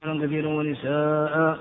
كثيرا ونساء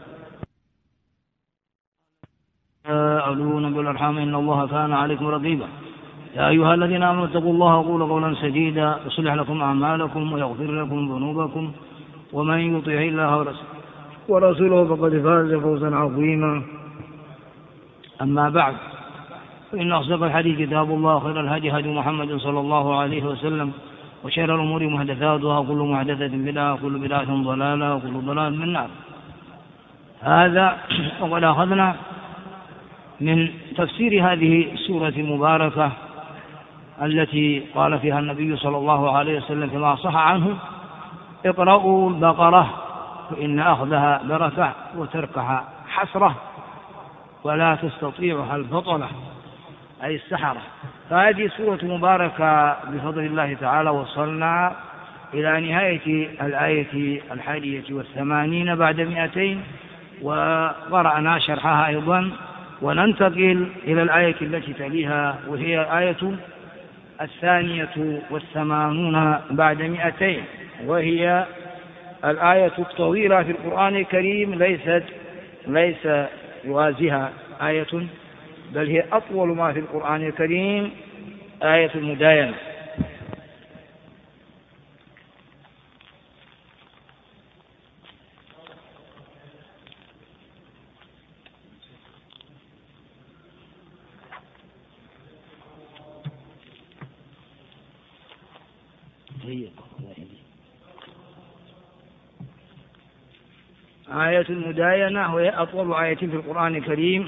أولون بالأرحام إن الله كان عليكم رقيبا. يا أيها الذين آمنوا اتقوا الله وقولوا قولا سديدا يصلح لكم أعمالكم ويغفر لكم ذنوبكم ومن يطع الله ورسوله فقد فاز فوزا عظيما. أما بعد، فإن أصدق الحديث كتاب الله، خير الهدي هدي محمد صلى الله عليه وسلم، وشر الأمور محدثاتها، وكل محدثة بدعة، وكل بدعة ضلالة، وكل ضلال من النار. هذا وقد أخذنا من تفسير هذه السورة المباركة التي قال فيها النبي صلى الله عليه وسلم كما صح عنه: اقرأوا البقرة فإن أخذها بركة وتركها حسرة ولا تستطيعها البطلة، أي السحرة. فهذه سورة مباركة بفضل الله تعالى. وصلنا إلى نهاية الآية 81 بعد 200، وقرأنا شرحها أيضا، وننتقل إلى الآية التي تليها وهي الآية 82 بعد 200، وهي الآية الطويلة في القرآن الكريم، ليس يوازيها آية، بل هي أطول ما في القرآن الكريم، آية المداينة. آية المداينة وهي أطول آية في القرآن الكريم.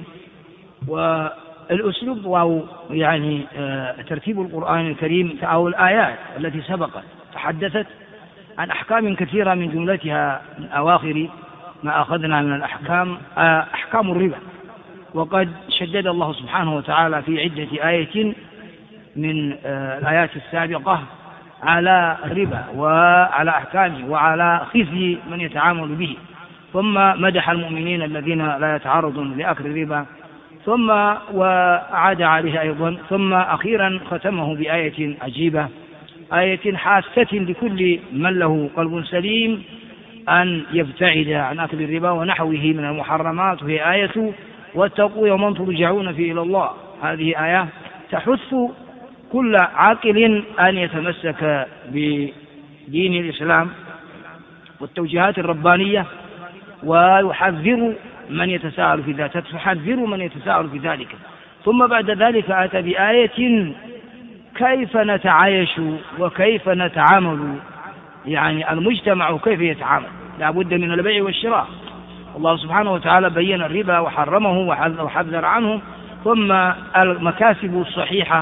والأسلوب أو يعني ترتيب القرآن الكريم أو الآيات التي سبقت تحدثت عن أحكام كثيرة، من جملتها من أواخر ما أخذنا من الأحكام أحكام الربا. وقد شدد الله سبحانه وتعالى في عدة آية من الآيات السابقة على الربا وعلى أحكامه وعلى خزي من يتعامل به، ثم مدح المؤمنين الذين لا يتعرضون لأكل الربا، ثم وعاد عليه أيضا، ثم أخيرا ختمه بآية عجيبة، آية حاسة لكل من له قلب سليم أن يبتعد عن أكل الربا ونحوه من المحرمات، وهي آية واتقوا يوما ترجعون فيه إلى الله. هذه آية تحث كل عاقل أن يتمسك بدين الإسلام والتوجيهات الربانية، ويحذر من يتساءل في ذلك، تحذر من يتساءل في ذلك. ثم بعد ذلك أتى بآية كيف نتعايش وكيف نتعامل، يعني المجتمع كيف يتعامل. لا بد من البيع والشراء. الله سبحانه وتعالى بين الربا وحرمه وحذر عنه، ثم المكاسب الصحيحة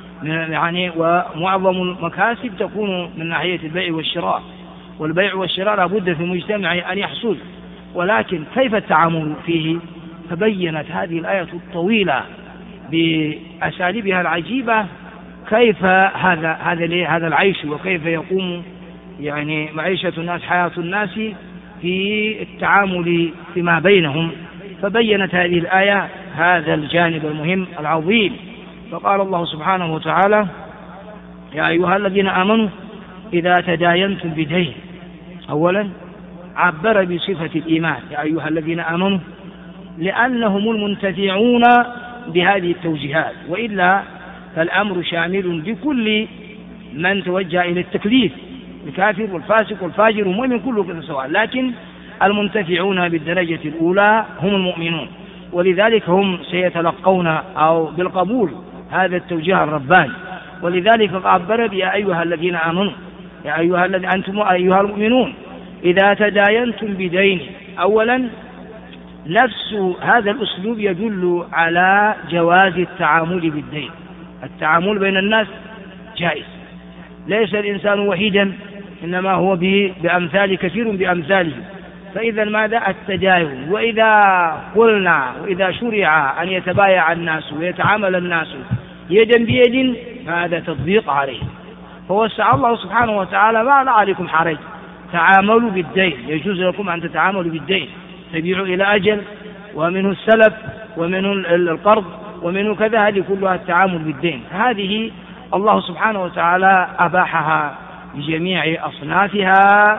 يعني ومعظم المكاسب تكون من ناحية البيع والشراء، والبيع والشراء لا بد في المجتمع أن يحصل، ولكن كيف التعامل فيه؟ فبينت هذه الآية الطويلة بأساليبها العجيبة كيف هذا العيش، وكيف يقوم يعني معيشة الناس، حياة الناس في التعامل فيما بينهم. فبينت هذه الآية هذا الجانب المهم العظيم. فقال الله سبحانه وتعالى: يا أيها الذين آمنوا إذا تداينتم بدين. أولا عبر بصفة الإيمان، يا أيها الذين آمنوا، لأنهم المنتفعون بهذه التوجيهات، وإلا فالأمر شامل لكل من توجه إلى التكليف، الكافر والفاسق والفاجر والمؤمن كله كذا سواء، لكن المنتفعون بالدرجة الأولى هم المؤمنون، ولذلك هم سيتلقون أو بالقبول هذا التوجيه الرباني. ولذلك عبر يا أيها الذين آمنوا، يا أيها الذين أنتم أيها المؤمنون إذا تداينتم بدين. أولا نفس هذا الأسلوب يدل على جواز التعامل بالدين. التعامل بين الناس جائز، ليس الإنسان وحيدا، إنما هو بأمثال كثير بأمثاله. فإذا ماذا؟ التداين. وإذا قلنا وإذا شرع أن يتبايع الناس ويتعامل الناس يدا بيد، فهذا تطبيق عليه. فوسع الله سبحانه وتعالى: ما عليكم حرج، تعاملوا بالدين، يجوز لكم أن تتعاملوا بالدين، تبيعوا إلى أجل، ومنه السلف ومنه القرض ومنه كذا، هذه كلها التعامل بالدين. هذه الله سبحانه وتعالى أباحها بجميع أصنافها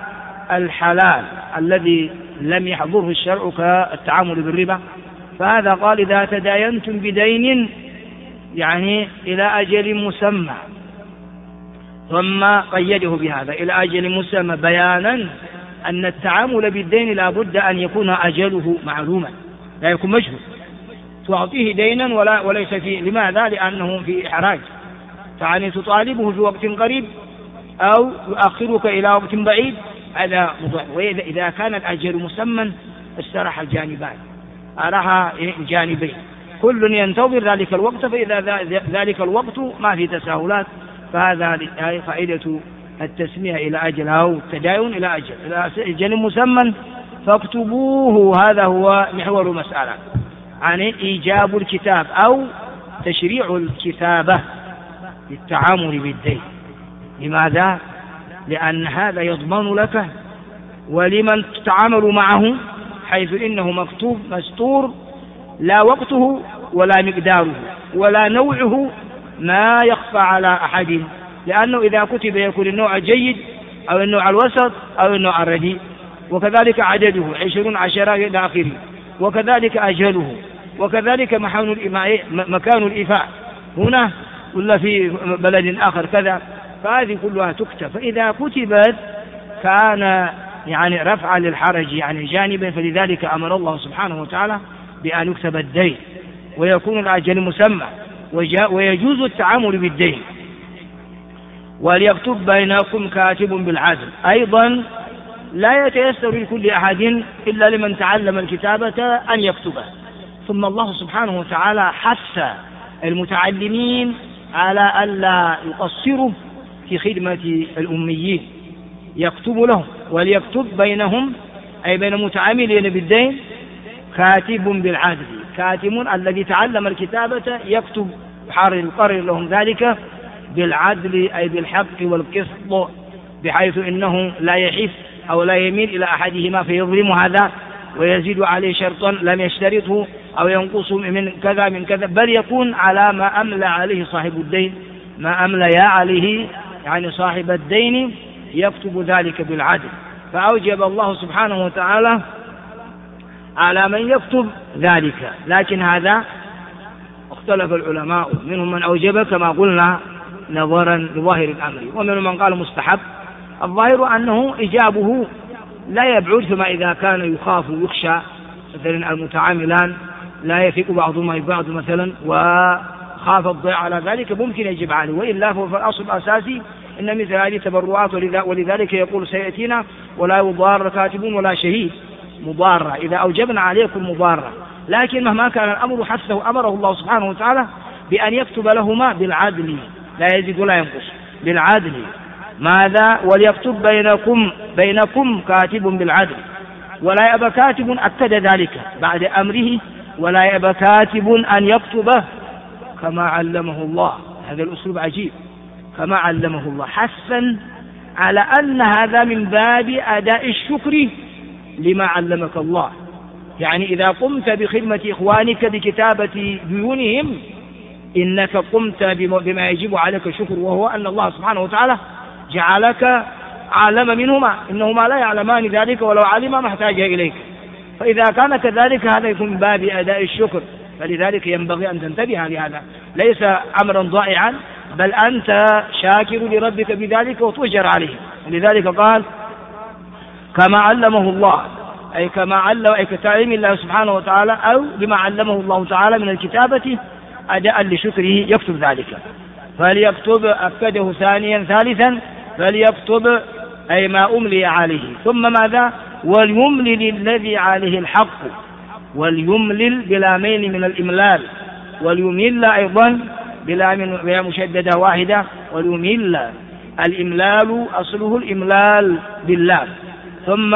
الحلال الذي لم يحضره الشرع كالتعامل بالربا، فهذا قال إذا تداينتم بدين يعني إلى أجل مسمى، ثم قيده بهذا إلى أجل مسمى بيانا أن التعامل بالدين لا بد أن يكون أجله معلوما، لا يكون مجهول، تعطيه دينا وليس فيه. لماذا؟ لأنه في إحراج، فعني تطالبه في وقت قريب أو يؤخرك إلى وقت بعيد، هذا مضر. وإذا كان الأجل مسمى استراح الجانبان، أراها الجانبين، كل ينتظر ذلك الوقت، فإذا ذلك الوقت ما في تساهلات، فهذا فائدة التسمية إلى أجل أو التداين إلى أجل. إلى أجل مسمى فاكتبوه، هذا هو محور المسألة، يعني إيجاب الكتاب أو تشريع الكتابة للتعامل بالدين. لماذا؟ لأن هذا يضمن لك ولمن تتعامل معه، حيث إنه مكتوب مستور لا وقته ولا مقداره ولا نوعه ما يخفى على أحد، لأنه إذا كتب يكون النوع الجيد أو النوع الوسط أو النوع الرديء، وكذلك عدده 20 10 إلى آخره، وكذلك أجله، وكذلك مكان الإيفاء هنا ولا في بلد آخر كذا، فهذه كلها تكتب. فإذا كتبت كان يعني رفعا للحرج يعني جانبا، فلذلك أمر الله سبحانه وتعالى بأن يكتب الدين ويكون الأجل مسمى ويجوز التعامل بالدين. وليكتب بينكم كاتب بالعدل، أيضا لا يتيسر لكل أحد إلا لمن تعلم الكتابة أن يكتبه. ثم الله سبحانه وتعالى حث المتعلمين على ألا يقصروا في خدمة الأميين، يكتب لهم. وليكتب بينهم أي بين المتعاملين بالدين كاتب بالعدل، كاتب الذي تعلم الكتابة يكتب يقرر لهم ذلك بالعدل أي بالحق والقسط، بحيث إنه لا يحث أو لا يميل إلى أحدهما فيظلم هذا ويزيد عليه شرطا لم يشترطه أو ينقص من كذا، بل يكون على ما أملى عليه صاحب الدين، ما أملى عليه يعني صاحب الدين يكتب ذلك بالعدل. فأوجب الله سبحانه وتعالى على من يكتب ذلك، لكن هذا اختلف العلماء، منهم من أوجب كما قلنا نظرا لظاهر الأمر، ومنهم من قال مستحب. الظاهر أنه إجابه لا يبعد، فما إذا كان يخاف ويخشى مثلا المتعاملان لا يثق بعضهما ببعض مثلا وخاف الضياع على ذلك ممكن يجب عليه، وإلا فهو في الأصل الأساسي إن مثل هذه تبرعات، ولذلك يقول سيأتينا ولا يضار كاتب ولا شهيد مضارة، إذا أوجبنا عليكم مضارة. لكن مهما كان الأمر حثه أمره الله سبحانه وتعالى بأن يكتب لهما بالعدل، لا يزيد ولا ينقص، بالعدل. ماذا؟ وليكتب بينكم كاتب بالعدل، ولا يأبى كاتب، أكد ذلك بعد أمره، ولا يأبى كاتب أن يكتب كما علمه الله. هذا الأسلوب عجيب، كما علمه الله، حثا على أن هذا من باب أداء الشكر لما علمك الله. يعني إذا قمت بخدمة إخوانك بكتابة ديونهم إنك قمت بما يجب عليك الشكر، وهو أن الله سبحانه وتعالى جعلك عالم منهما، إنهما لا يعلمان ذلك ولو علم ما احتاج إليك. فإذا كان كذلك هذا يكون من باب أداء الشكر، فلذلك ينبغي أن تنتبه لهذا، ليس أمرا ضائعا، بل أنت شاكر لربك بذلك وتؤجر عليه. لذلك قال كما علمه الله، أي كتعليم الله سبحانه وتعالى أو بما علمه الله تعالى من الكتابة أداء لشكره يكتب ذلك. فليكتب، أكده ثانيا ثالثا، فليكتب أي ما أملي عليه. ثم ماذا؟ وليملل الذي عليه الحق، وليملل بلا ميل من الإملال، وليمل أيضا بلا مشددة واحدة، وليمل الإملال أصله الإملال بالله. ثم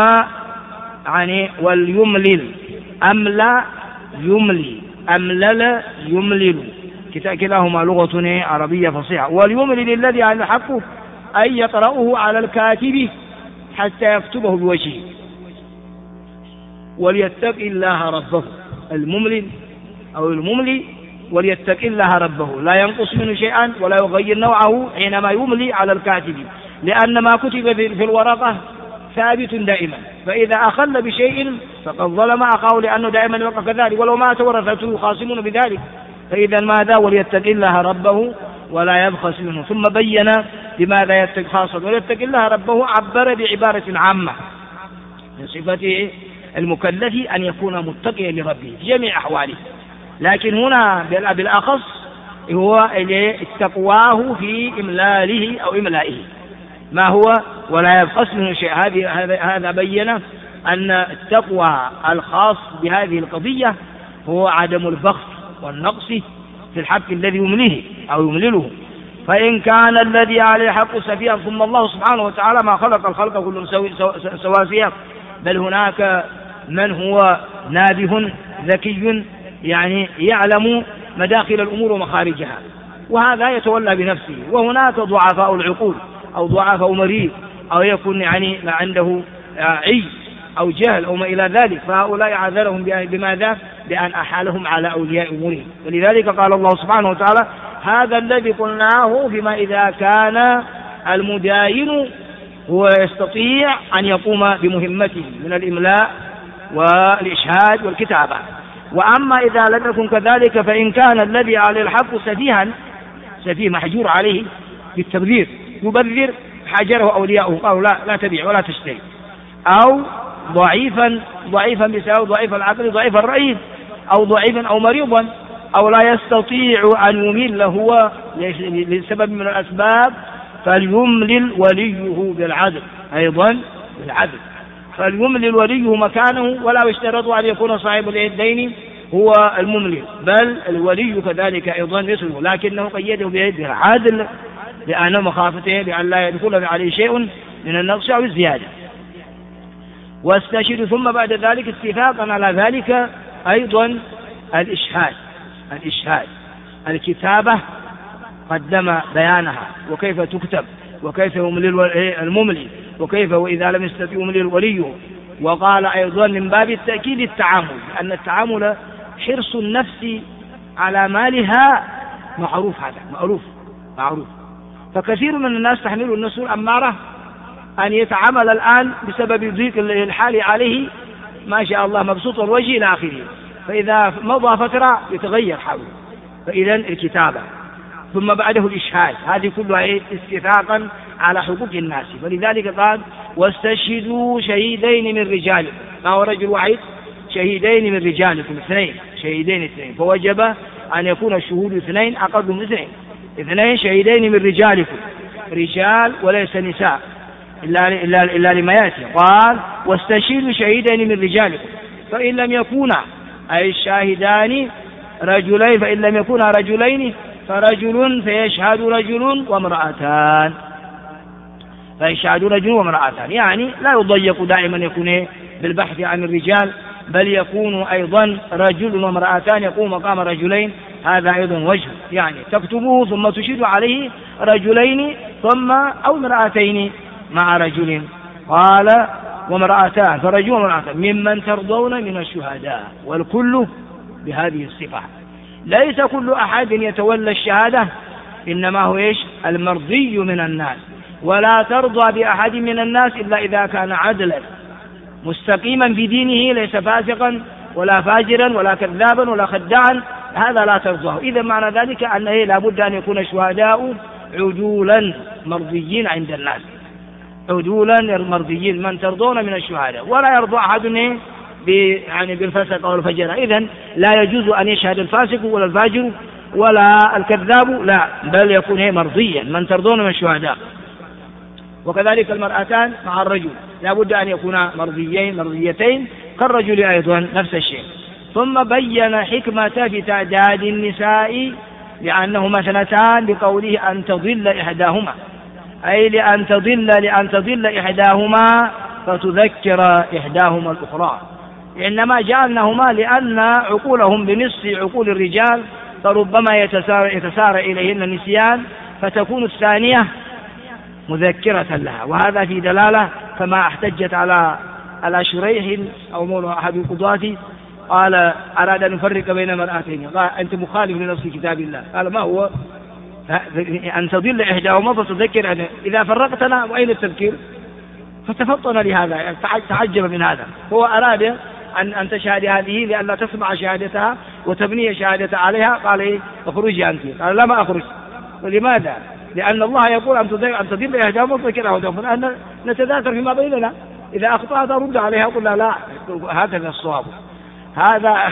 يعني وليملل، أملى يملي، أملل يملل، كلاهما لغة عربية فصيحة. وليملل الذي على الحق أن يقرأه على الكاتب حتى يكتبه بوجهه، وليتق الله ربه، المملل أو المملي وليتق الله ربه، لا ينقص منه شيئا ولا يغير نوعه حينما يملي على الكاتب، لأن ما كتب في الورقة ثابت دائما، فإذا أخل بشيء فقد ظلم أخاه لأنه دائما يوقع كذلك، ولو مات ورثته يخاصمون بذلك. فإذا ماذا؟ وليتق الله ربه ولا يبخس منه. ثم بين لماذا يتق خاصة، وليتق الله ربه عبر بعبارة عامة من صفته المكلف أن يكون متقيا لربه في جميع أحواله، لكن هنا بالأخص هو تقواه في إملاله أو إملائه. ما هو؟ ولا يبخس منه شيء. هذا بين أن التقوى الخاص بهذه القضية هو عدم البخس والنقص في الحق الذي يمليه أو يملله. فإن كان الذي عليه حق سفيها، ثم الله سبحانه وتعالى ما خلق الخلق كلهم سواسية، بل هناك من هو نابه ذكي يعني يعلم مداخل الأمور ومخارجها، وهذا يتولى بنفسه. وهناك ضعفاء العقول أو ضعفاء مريض أو يكون يعني ما عنده عي أو جهل أو ما إلى ذلك، فهؤلاء عذرهم بماذا؟ بأن أحالهم على أولياء أمورهم. ولذلك قال الله سبحانه وتعالى: هذا الذي قلناه فيما إذا كان المداين هو يستطيع أن يقوم بمهمته من الإملاء والإشهاد والكتابة. وأما إذا لم يكن كذلك فإن كان الذي عليه الحق سفيها، سفيه محجور عليه بالتبذير، يبذر حاجره أولياءه قالوا لا تبيع ولا تشتري، أو ضعيفا بسبب ضعيف العقل ضعيف الرأي، أو ضعيفا أو مريضا، أو لا يستطيع أن يمل هو لسبب من الأسباب، فليملل وليه بالعدل، أيضا بالعدل، فليملل وليه مكانه، ولا يشترط أن يكون صاحب اليدين هو المملل، بل الولي كذلك أيضا مثله، لكنه قيده بيد العدل لأن مخافته بأن لا يدخل عليه شيء من النقص أو الزيادة. واستشهد. ثم بعد ذلك اتفاقا على ذلك أيضا الإشهاد، الكتابة قدم بيانها وكيف تكتب وكيف يملل المملي وكيف وإذا لم يستطيع يملل وليه. وقال أيضا من باب التأكيد التعامل، أن التعامل حرص النفس على مالها معروف، هذا معروف. فكثير من الناس تحمل النفس الأمارة أن يتعامل الآن بسبب ضيق الحال عليه ما شاء الله مبسوط الوجه إلى آخره، فإذا مضى فترة يتغير حاله. فإذا الكتابة ثم بعده الإشهاد، هذه كلها استفاقا على حقوق الناس. فلذلك قال: واستشهدوا شهيدين من رجالكم. ما هو رجل واحد؟ شهيدين من رجالكم، شهيدين اثنين، فوجب أن يكون الشهود اثنين أقل من اثنين شهيدين من رجالكم، رجال وليس نساء إلا لما يأتي. قال: واستشهدوا شهيدين من رجالكم، فإن لم يكونا أي الشاهدان رجلين، فإن لم يكونا رجلين فرجل فيشهد رجل وامرأتان، فيشهد رجل وامرأتان، يعني لا يضيق دائما يكون بالبحث عن الرجال، بل يكون أيضا رجل وامرأتان يقوم مقام رجلين، هذا أيضا وجه، يعني تكتبه ثم تشهد عليه رجلين ثم أو امرأتين مع رجل. قال: وامرأتان، فرجل وامرأتان ممن ترضون من الشهداء، والكل بهذه الصفة. ليس كل أحد يتولى الشهادة، إنما هو المرضي من الناس، ولا ترضى بأحد من الناس إلا إذا كان عدلا مستقيما في دينه، ليس فاسقا ولا فاجرا ولا كذابا ولا خداعا، هذا لا ترضاه. إذا معنى ذلك أنه لا بد أن يكون الشهداء عدولا مرضيين عند الناس، عدولا مرضيين من ترضون من الشهداء، ولا يرضى أحد يعني بالفسق أو الفجر. إذن لا يجوز أن يشهد الفاسق ولا الفاجر ولا الكذاب، لا، بل يكون مرضيا من ترضون من الشهداء. وكذلك المرأتان مع الرجل لا بد أن يكونا مرضيتين كالرجل أيضا نفس الشيء. ثم بين حكمة في تعداد النساء لأنهما اثنتان بقوله أن تضل إحداهما، أي لأن تضل إحداهما فتذكر إحداهما الأخرى، إنما جعلناهما لأن عقولهم بنصف عقول الرجال، فربما يتسارع إليهن النسيان، فتكون الثانية مذكرة لها. وهذا في دلالة كما احتجت على شريح أو مولى أحد القضاة، قال: أراد أن نفرق بين مرأتين، قال: أنت مخالف لنص كتاب الله. قال: ما هو؟ أن تضل إحداهما فتذكر. إذا فرقتنا وأين التذكير؟ فتفطن لهذا، يعني تعجب من هذا، هو أراد أن تشهد هذه لأن تسمع شهادتها وتبني شهادتها عليها. قال إيه؟ اخرجي أنت. قال لا، ما أخرج. ولماذا؟ لأن الله يقول أن تضل إحداهما وتذكر إحداهما، فالآن نتذاكر فيما بيننا، إذا أخطأت أرد عليها وقل لا هكذا الصواب. هذا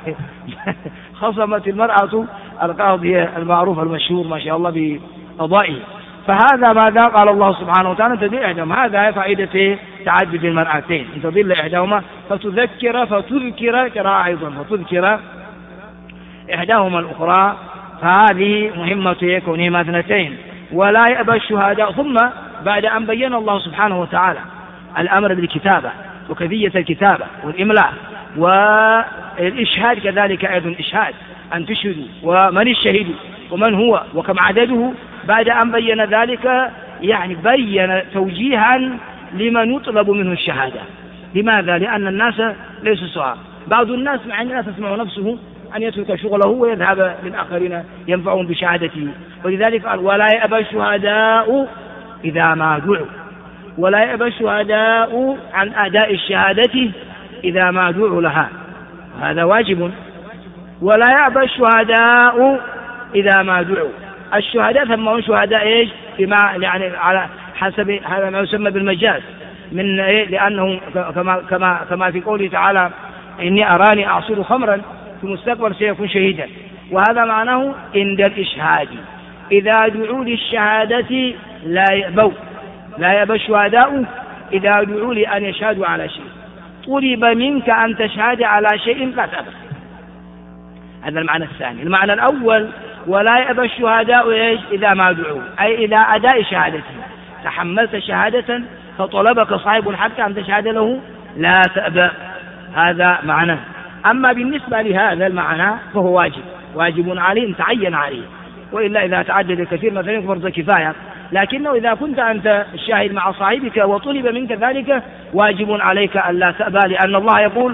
خصمت المرأة القاضي المعروف المشهور ما شاء الله بقضائه. فهذا ماذا قال الله سبحانه وتعالى؟ تضل إحداهما. هذا فائدة تعدد المرأتين، أن تضل إحداهما فتذكر قراءة أيضا، فتذكر إحداهما الأخرى. فهذه مهمة كونهما اثنتين. ولا يأبى الشهداء. ثم بعد أن بين الله سبحانه وتعالى الأمر بالكتابة وكيفية الكتابة والإملاء والإشهاد كذلك أيضا إشهاد أن تشهدوا ومن الشهيد ومن هو وكم عدده، بعد أن بين ذلك يعني بين توجيها لمن يطلب منه الشهادة. لماذا؟ لأن الناس ليسوا سواء. بعض الناس مع أن لا تسمع نفسه أن يترك شغله ويذهب للآخرين ينفعون بشهادته. ولذلك قال ولا يأبى الشهداء إذا ما دعوا، ولا يأبى الشهداء عن أداء الشهادة إذا ما دعوا لها، هذا واجب. ولا يأبى الشهداء إذا ما دعوا. الشهداء ثم هم شهداء إيش؟ بما يعني على حسب هذا ما يسمى بالمجاز من إيه؟ لأنه كما في قوله تعالى إني أراني أعصر خمرا، في المستقبل سيكون شهيدا. وهذا معناه عند الإشهاد إذا دعوا للشهادة لا يأبوا، لا يأبى الشهداء إذا دعوا لأن يشهدوا على شيء. طلب منك أن تشهد على شيء لا تأبى. هذا المعنى الثاني. المعنى الأول ولا يأبى الشهداء إذا ما دعوا، أي إذا أداء شهادته، تحملت شهادة فطلبك صاحب الحق أن تشهد له لا تأبى، هذا معنى. أما بالنسبة لهذا المعنى فهو واجب عليه تعين عليه، وإلا إذا تعدد كثير مثلا فرض كفاية. لكنه إذا كنت أنت الشاهد مع صاحبك وطلب منك ذلك واجب عليك أن لا تأبى، لأن الله يقول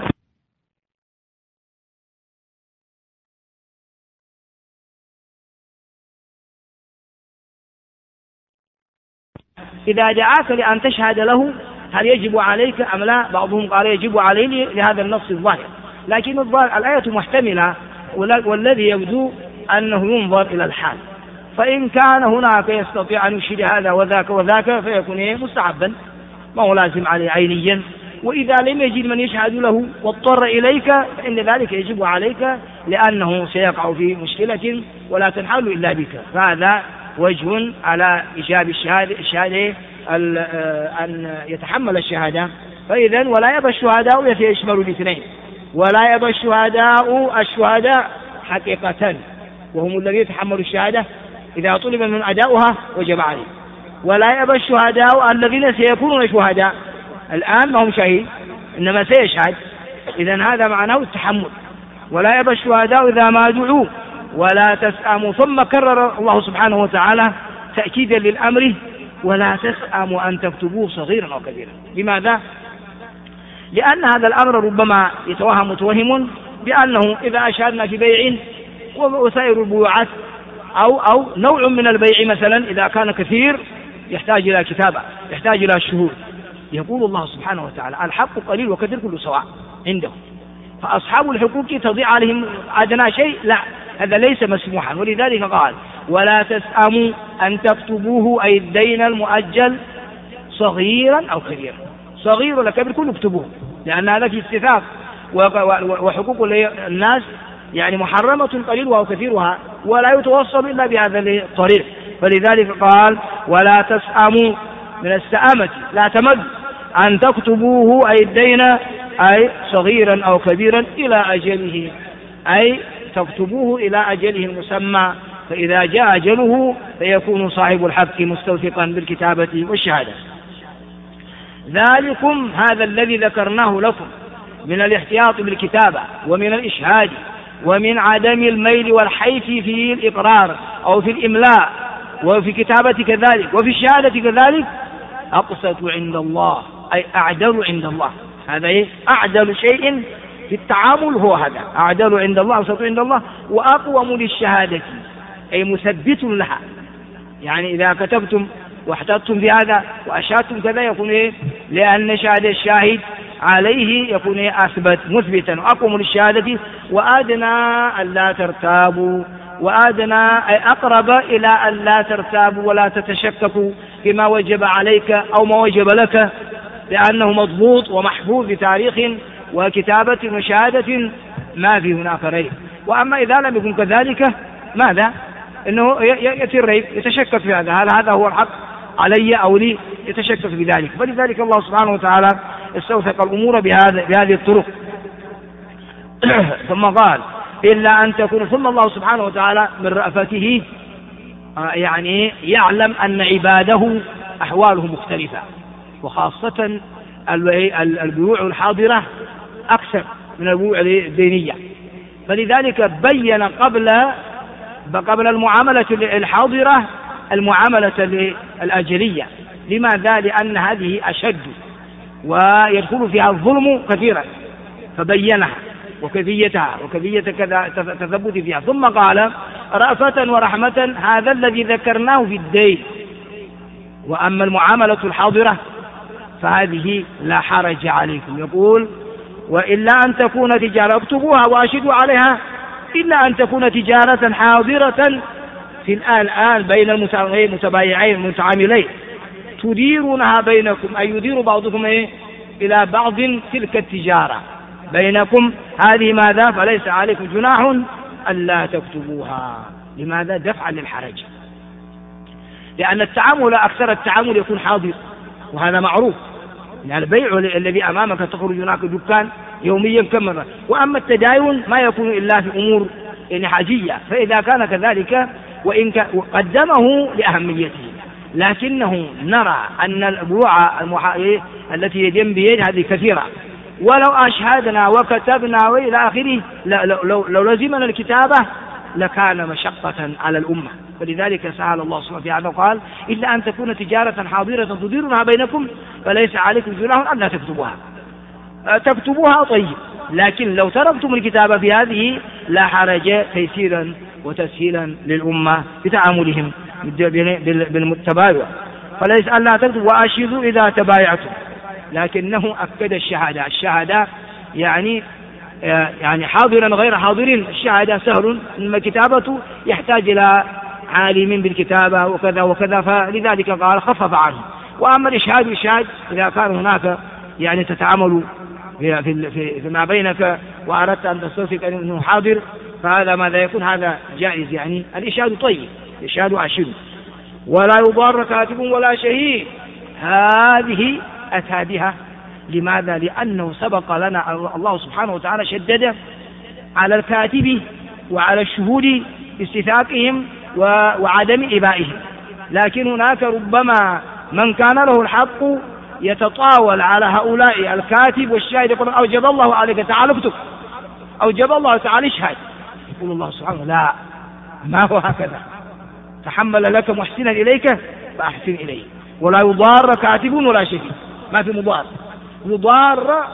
إذا دعاك لأن تشهد له هل يجب عليك أم لا؟ بعضهم قال يجب عليه لهذا النص الظاهر، لكن الآية محتملة، والذي يبدو أنه ينظر إلى الحال. فإن كان هناك يستطيع أن يشهد هذا وذاك وذاك فيكون مستحبا، ما هو لازم عليه عينيا. وإذا لم يجد من يشهد له واضطر إليك فإن ذلك يجب عليك، لأنه سيقع في مشكلة ولا تنحل إلا بك. فهذا وجه على إيجاب الشهادة أن يتحمل الشهادة. فإذا ولا يأبى الشهداء يشمل الاثنين. ولا يأبى الشهداء حقيقة، وهم الذين يتحملوا الشهادة إذا طلب من أداؤها وجب عليه. ولا يأبى الشهداء الذين سيكونون شهداء، الآن ما هم شهيد إنما سيشهد، إذن هذا معناه التحمل. ولا يأبى الشهداء إذا ما دعوا ولا تسأموا. ثم كرر الله سبحانه وتعالى تأكيدا للأمر ولا تسأموا أن تكتبوه صغيرا أو كبيرا. لماذا؟ لأن هذا الأمر ربما يتوهم متوهم بأنه إذا أشهدنا في بيع وسائر البيوعات أو نوع من البيع مثلا إذا كان كثير يحتاج إلى كتابة، يحتاج إلى شهود. يقول الله سبحانه وتعالى الحق قليل وكثير كل سواء عندهم، فأصحاب الحقوق تضيع عليهم أدنى شيء، لا، هذا ليس مسموحا. ولذلك قال ولا تسأموا أن تكتبوه، أي الدين المؤجل صغيرا أو كبيرا. صغير ولا كبير كله اكتبوه، لأن هذا في استثناء، وحقوق الناس يعني محرمة قليلها وكثيرها، ولا يتوصل إلا بهذا الطريق. فلذلك قال ولا تسأموا من السآمة، لا تمد أن تكتبوه، أي الدين أي صغيرا أو كبيرا إلى أجله، أي تكتبوه إلى أجله المسمى، فإذا جاء أجله فيكون صاحب الحق مستوثقا بالكتابة والشهادة. ذلكم هذا الذي ذكرناه لكم من الاحتياط بالكتابة ومن الإشهاد ومن عدم الميل والحيف في الإقرار أو في الإملاء وفي كتابة كذلك وفي الشهادة كذلك أقسط عند الله، أي أعدل عند الله. هذا أعدل شيء في التعامل هو هذا، أعدل عند الله، أقسط عند الله، وأقوم للشهادة، أي مثبت لها. يعني إذا كتبتم واحتطتم في هذا وأشهدتم كذا يكون لأن شهادة الشاهد عليه يكون أثبت مثبتا وأقوم للشهادة وأدنى ألا ترتابوا، وأدنى أي أقرب إلى ألا ترتابوا ولا تتشككوا فيما وجب عليك أو ما وجب لك، لأنه مضبوط ومحفوظ بتاريخ وكتابة وشهادة ما في هناك ريب. وأما إذا لم يكن كذلك ماذا؟ إنه يأتي الريب، يتشكك في هذا، هل هذا هو الحق علي أو لي؟ يتشكك في ذلك. فلذلك الله سبحانه وتعالى استوثق الأمور بهذه الطرق. ثم قال إلا أن تكون، ثم الله سبحانه وتعالى من رأفته يعني يعلم أن عباده أحوالهم مختلفة، وخاصة البيوع الحاضرة أكثر من البيوع الدينية، فلذلك بين قبل المعاملة الحاضرة المعاملة الأجلية. لماذا؟ لأن هذه أشد ويدخل فيها الظلم كثيرا، فبينها وكيفيتها وكيفية تثبت فيها. ثم قال رأفة ورحمة، هذا الذي ذكرناه في الدين. وأما المعاملة الحاضرة فهذه لا حرج عليكم. يقول وإلا أن تكون تجارة، اكتبوها وأشهدوا عليها، إلا أن تكون تجارة حاضرة في الآن بين المتبايعين المتعاملين تديرونها بينكم، أي يدير بعضكم إلى بعض تلك التجارة بينكم، هذه ماذا؟ فليس عليكم جناح ألا تكتبوها. لماذا؟ دفعا للحرج، لأن التعامل أكثر التعامل يكون حاضر، وهذا معروف. يعني البيع الذي أمامك تخرج هناك دكان يوميا كم مرة. وأما التداين ما يكون إلا في أمور حاجية، فإذا كان كذلك وإن قدمه لأهميته، لكنه نرى أن البيوع التي يد بيد هذه كثيرة، ولو أشهدنا وكتبنا وإلى آخره لو لزمنا الكتابة لكان مشقة على الأمة. فلذلك سأل الله سبحانه وتعالى وقال إلا أن تكون تجارة حاضرة تديرونها بينكم فليس عليكم جناح أن لا تكتبوها. تكتبوها طيب، لكن لو تركتم الكتابة في هذه لا حرج، تيسيرا وتسهيلا للأمة بتعاملهم بالتبايع. فليس أن لا تكتبوا وأشهدوا إذا تبايعتم، لكنه أكد الشهادة يعني حاضرا غير حاضر. الشهادة سهل، إنما الكتابة يحتاج إلى عالم بالكتابة وكذا وكذا، فلذلك قال خفف عنه. وأما الإشهاد إذا كان هناك يعني تتعامل فيما بينك وأردت أن تستوثق أنه حاضر، فهذا ماذا يكون؟ هذا جائز. يعني الإشهاد طيب، الإشهاد أشهد. ولا يضار كاتب ولا شهيد، هذه أتى بها. لماذا؟ لأنه سبق لنا الله سبحانه وتعالى شدد على الكاتب وعلى الشهود باستثاقهم وعدم إبائهم، لكن هناك ربما من كان له الحق يتطاول على هؤلاء الكاتب والشاهد، يقول أوجب الله عليك تعال اكتب، أوجب الله تعالى اشهد، يقول الله سبحانه لا، ما هو هكذا، تحمل لك محسنا إليك فأحسن إليه. ولا يضار كاتب ولا شهيد، ما في مضار. يضار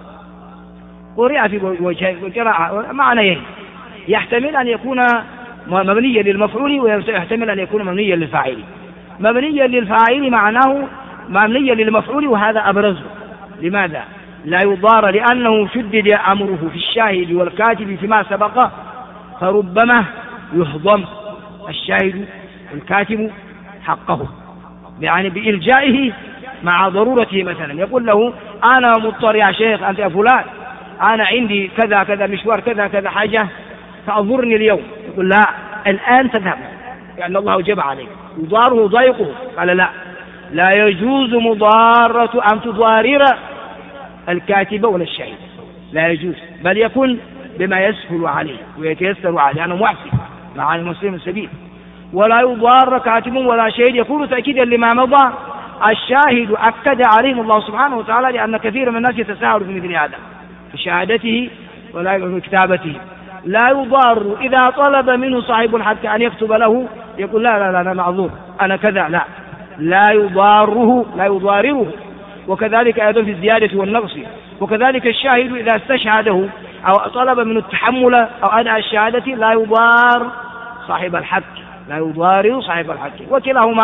قرئ في وجراء معنيين، يحتمل أن يكون مبنيا للمفعول ويحتمل أن يكون مبنيا للفاعل. مبنيا للفاعل معناه مبنيا للمفعول، وهذا أبرزه. لماذا؟ لا يضار لأنه شدد أمره في الشاهد والكاتب فيما سبق، فربما يهضم الشاهد والكاتب حقه يعني بإلجائه مع ضرورته. مثلا يقول له أنا مضطر يا شيخ، أنت يا فلان أنا عندي كذا كذا مشوار كذا كذا حاجة فأضرني اليوم، يقول لا الآن تذهب لأن الله أوجب عليك. يضاره ضيقه، قال لا يجوز مضارة أن تضارر الكاتب ولا الشاهد، لا يجوز، بل يكون بما يسهل عليه ويتيسر عليه، أنا محسن مع المسلم السبيل. ولا يضار كاتب ولا شاهد يكون تأكيدا لما مضى. الشاهد أكد عليهم الله سبحانه وتعالى، لأن كثير من الناس يتساهل في مثل هذا في شهادته ولا في كتابته. لا يضار إذا طلب منه صاحب الحق أن يكتب له، يقول لا أنا معذور أنا كذا، لا يضارره. وكذلك أيضا في الزيادة والنقص. وكذلك الشاهد إذا استشهده أو طلب منه التحمل أو أداء الشهادة لا يضار صاحب الحق، لا يضارر صاحب الحق. وكلاهما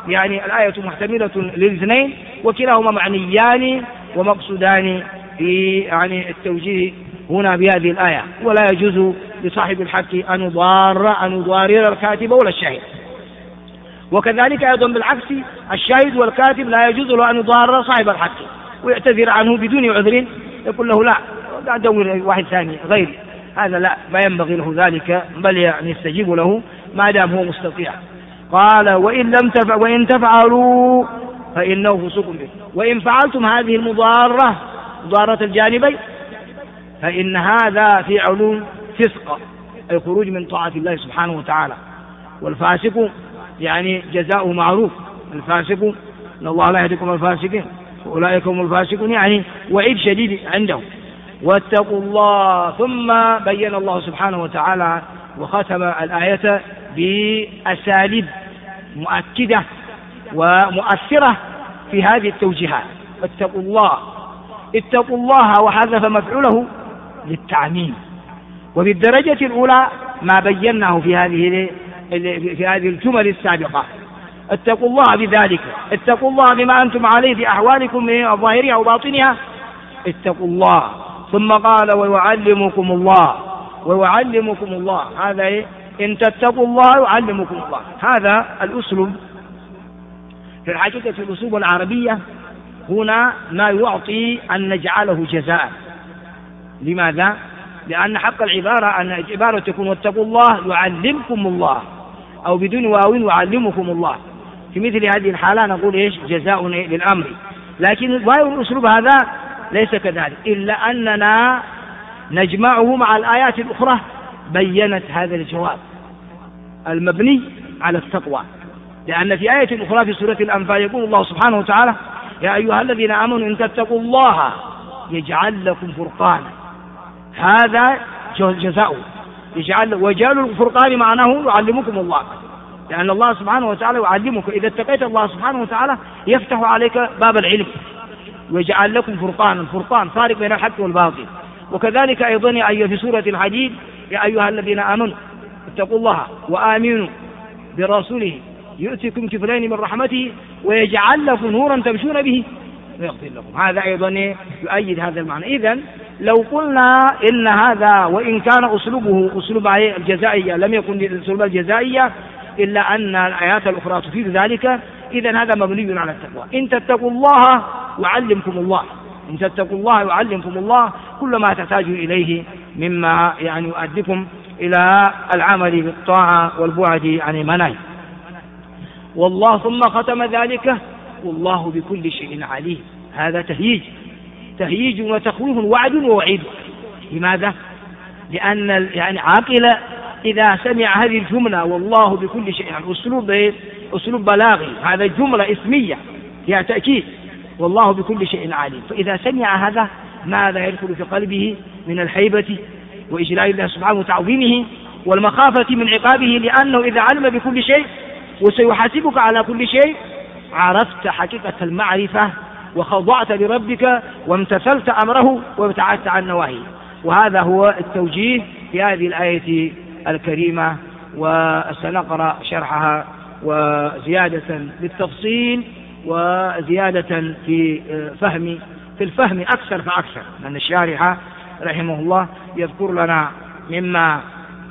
يعني الآية محتملة للاثنين، وكلاهما معنيان ومقصودان في يعني التوجيه هنا بهذه الآية. ولا يجوز لصاحب الحق أن يضارر الكاتب ولا الشاهد. وكذلك أيضا بالعكس، الشاهد والكاتب لا يجوز له أن يضارر صاحب الحق ويعتذر عنه بدون عذر، يقول له لا دور واحد ثاني غيري، هذا لا، ما ينبغي له ذلك، بل يعني يستجيب له ما دام هو مستطيع. قال وإن تفعلوا فإنه فسوق به، وإن فعلتم هذه المضارة مضارة الجانبين فإن هذا في علوم فسق، أي خروج من طاعة الله سبحانه وتعالى. والفاسق يعني جزاؤه معروف، الفاسق إن الله لا يهدي القوم الفاسقين وأولئك هم الفاسقون، يعني وعيد شديد عندهم. واتقوا الله. ثم بين الله سبحانه وتعالى وختم الآية بأساليب مؤكدة ومؤثرة في هذه التوجيهات. اتقوا الله وحذف مفعوله للتعميم. وبالدرجة الأولى ما بيناه في هذه الجمل السابقة، اتقوا الله بذلك، اتقوا الله بما أنتم عليه في أحوالكم من ظاهرها وباطنها، اتقوا الله. ثم قال ويعلمكم الله، هذا إن تتقوا الله يعلمكم الله. هذا الأسلوب في الحقيقة في الأسلوب العربية هنا ما يعطي أن نجعله جزاء. لماذا؟ لأن حق العبارة أن العبارة تكون واتقوا الله يعلمكم الله، أو بدون واو يعلمكم الله. في مثل هذه الحالة نقول إيش؟ جزاء للأمر. لكن ظاهر الأسلوب هذا ليس كذلك، إلا أننا نجمعه مع الآيات الأخرى بيّنت هذا الجواب المبني على التقوى. لأن في آية أخرى في سورة الأنفال يقول الله سبحانه وتعالى يا أيها الذين آمنوا إن تتقوا الله يجعل لكم فرقانا، هذا جزاؤه وجعل الفرقان معناه يعلمكم الله، لأن الله سبحانه وتعالى يعلمك. إذا اتقيت الله سبحانه وتعالى يفتح عليك باب العلم ويجعل لكم فرقانا، الفرقان فارق بين الحق والباطل. وكذلك أيضا في سورة الحديد يا أيها الذين آمنوا اتقوا الله وآمنوا برسوله يؤتكم كفلين من رحمته ويجعل لكم نورا تمشون به ويغفر لكم. هذا أيضا يؤيد هذا المعنى. إذن لو قلنا إن هذا وإن كان أسلوبه أسلوب الجزائية لم يكن الأسلوب الجزائية، إلا أن الآيات الأخرى تفيد ذلك، إذن هذا مبني على التقوى. إن تتقوا الله يعلمكم الله، إن تتقوا الله يعلمكم الله، كل ما تحتاج إليه مما يعني يؤديكم إلى العمل بالطاعة والبعد عن المناهي. والله ثم ختم ذلك والله بكل شيء عليم. هذا تهييج وتخويف، وعد ووعيد. لماذا؟ لأن يعني عاقل إذا سمع هذه الجملة والله بكل شيء، يعني أسلوب بلاغي، هذا جملة اسمية فيها تأكيد والله بكل شيء عليم، فإذا سمع هذا ماذا يدخل في قلبه من الهيبة وإجلال الله سبحانه وتعظيمه والمخافة من عقابه، لأنه إذا علم بكل شيء وسيحاسبك على كل شيء عرفت حقيقة المعرفة وخضعت لربك وامتثلت أمره وابتعدت عن نواهيه. وهذا هو التوجيه في هذه الآية الكريمة، وسنقرأ شرحها وزيادة بالتفصيل وزيادة في الفهم أكثر فأكثر، لأن الشارح رحمه الله يذكر لنا مما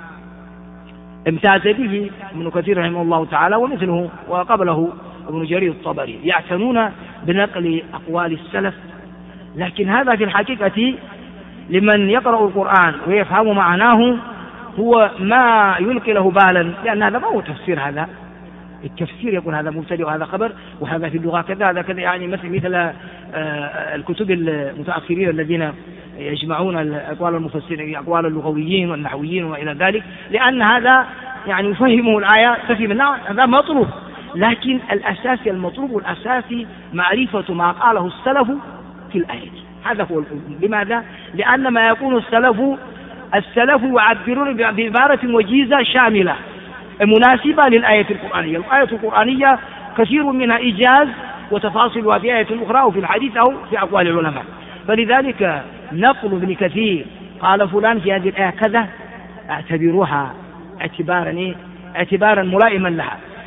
امتاز به ابن كثير رحمه الله تعالى ومثله وقبله ابن جرير الطبري، يعتنون بنقل أقوال السلف. لكن هذا في الحقيقة لمن يقرأ القرآن ويفهم معناه هو ما يلقي له بالا، لأن هذا ما هو تفسير. هذا التفسير يقول هذا مبتدأ وهذا خبر وهذا في اللغة كذا هذا كذا، يعني مثل الكتب المتأخرين الذين يجمعون أقوال المفسرين أقوال اللغويين والنحويين وإلى ذلك، لأن هذا يعني يفهمه الآية تفهم النوع، هذا مطلوب. لكن الأساسي المطلوب الأساسي معرفة ما قاله السلف في الآية. هذا هو. لماذا؟ لأن ما يكون السلف يعبرون بعبارة وجيزة شاملة مناسبة للآية القرآنية. الآية القرآنية كثير منها إيجاز وتفاصيلها في آية أخرى وفي الحديث أو في أقوال العلماء. فلذلك نقل ابن كثير قال فلان في هذه الآية كذا اعتبروها اعتبارا ملائما لها.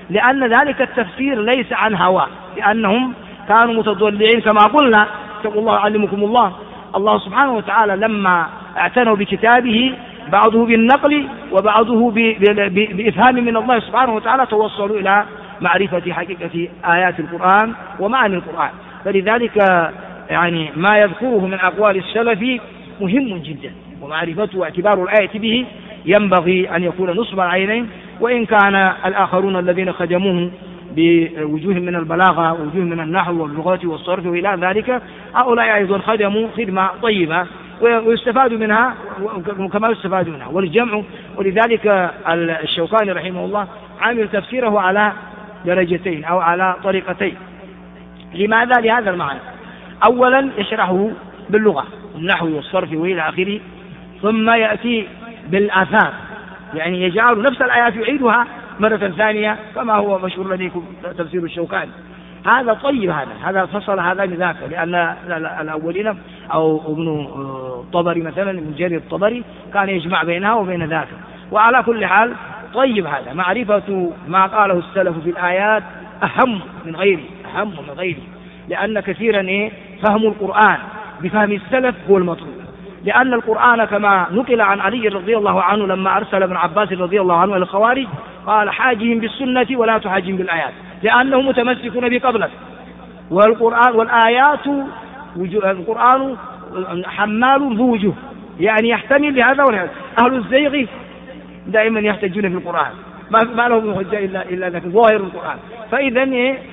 لأن ذلك التفسير ليس عن هوى، لأنهم كانوا متضلعين كما قلنا. اتقوا الله يعلمكم الله. الله سبحانه وتعالى لما اعتنوا بكتابه بعضه بالنقل وبعضه بإفهام من الله سبحانه وتعالى توصلوا إلى معرفة حقيقة آيات القرآن ومعنى القرآن. فلذلك يعني ما يذكره من أقوال السلف مهم جدا، ومعرفته واعتبار الآية به ينبغي أن يكون نصب العينين. وإن كان الآخرون الذين خدموه بوجوه من البلاغة ووجوه من النحو واللغة والصرف وإلى ذلك، هؤلاء أيضا خدموا خدمة طيبة ويستفاد منها كما يستفاد منها والجمع. ولذلك الشوكاني رحمه الله عامل تفسيره على درجتين أو على طريقتين. لماذا؟ لهذا المعنى. أولا يشرحه باللغة النحو والصرف وإلى آخره، ثم يأتي بالآثار، يعني يجعل نفس الآيات يعيدها مرة ثانية كما هو مشهور لديكم تفسير الشوكاني. هذا طيب، هذا فصل هذا بذاك، لأن الأولين أو ابن الطبري مثلا ابن جرير الطبري كان يجمع بينها وبين ذاك. وعلى كل حال طيب هذا، معرفة ما قاله السلف في الآيات أهم من غيره، لأن كثيرا فهم القرآن بفهم السلف هو المطلوب. لأن القرآن كما نقل عن علي رضي الله عنه لما أرسل ابن عباس رضي الله عنه إلى الخوارج قال حاجهم بالسنة ولا تحاجهم بالآيات، لأنه متمسكون بقبلك. والقرآن والآيات القرآن حمال ذو وجوه، يعني يحتمل لهذا ولهذا. أهل الزيغ دائما يحتجون في القرآن، ما لهم حجة إلا ذلك ظاهر القرآن. فإذا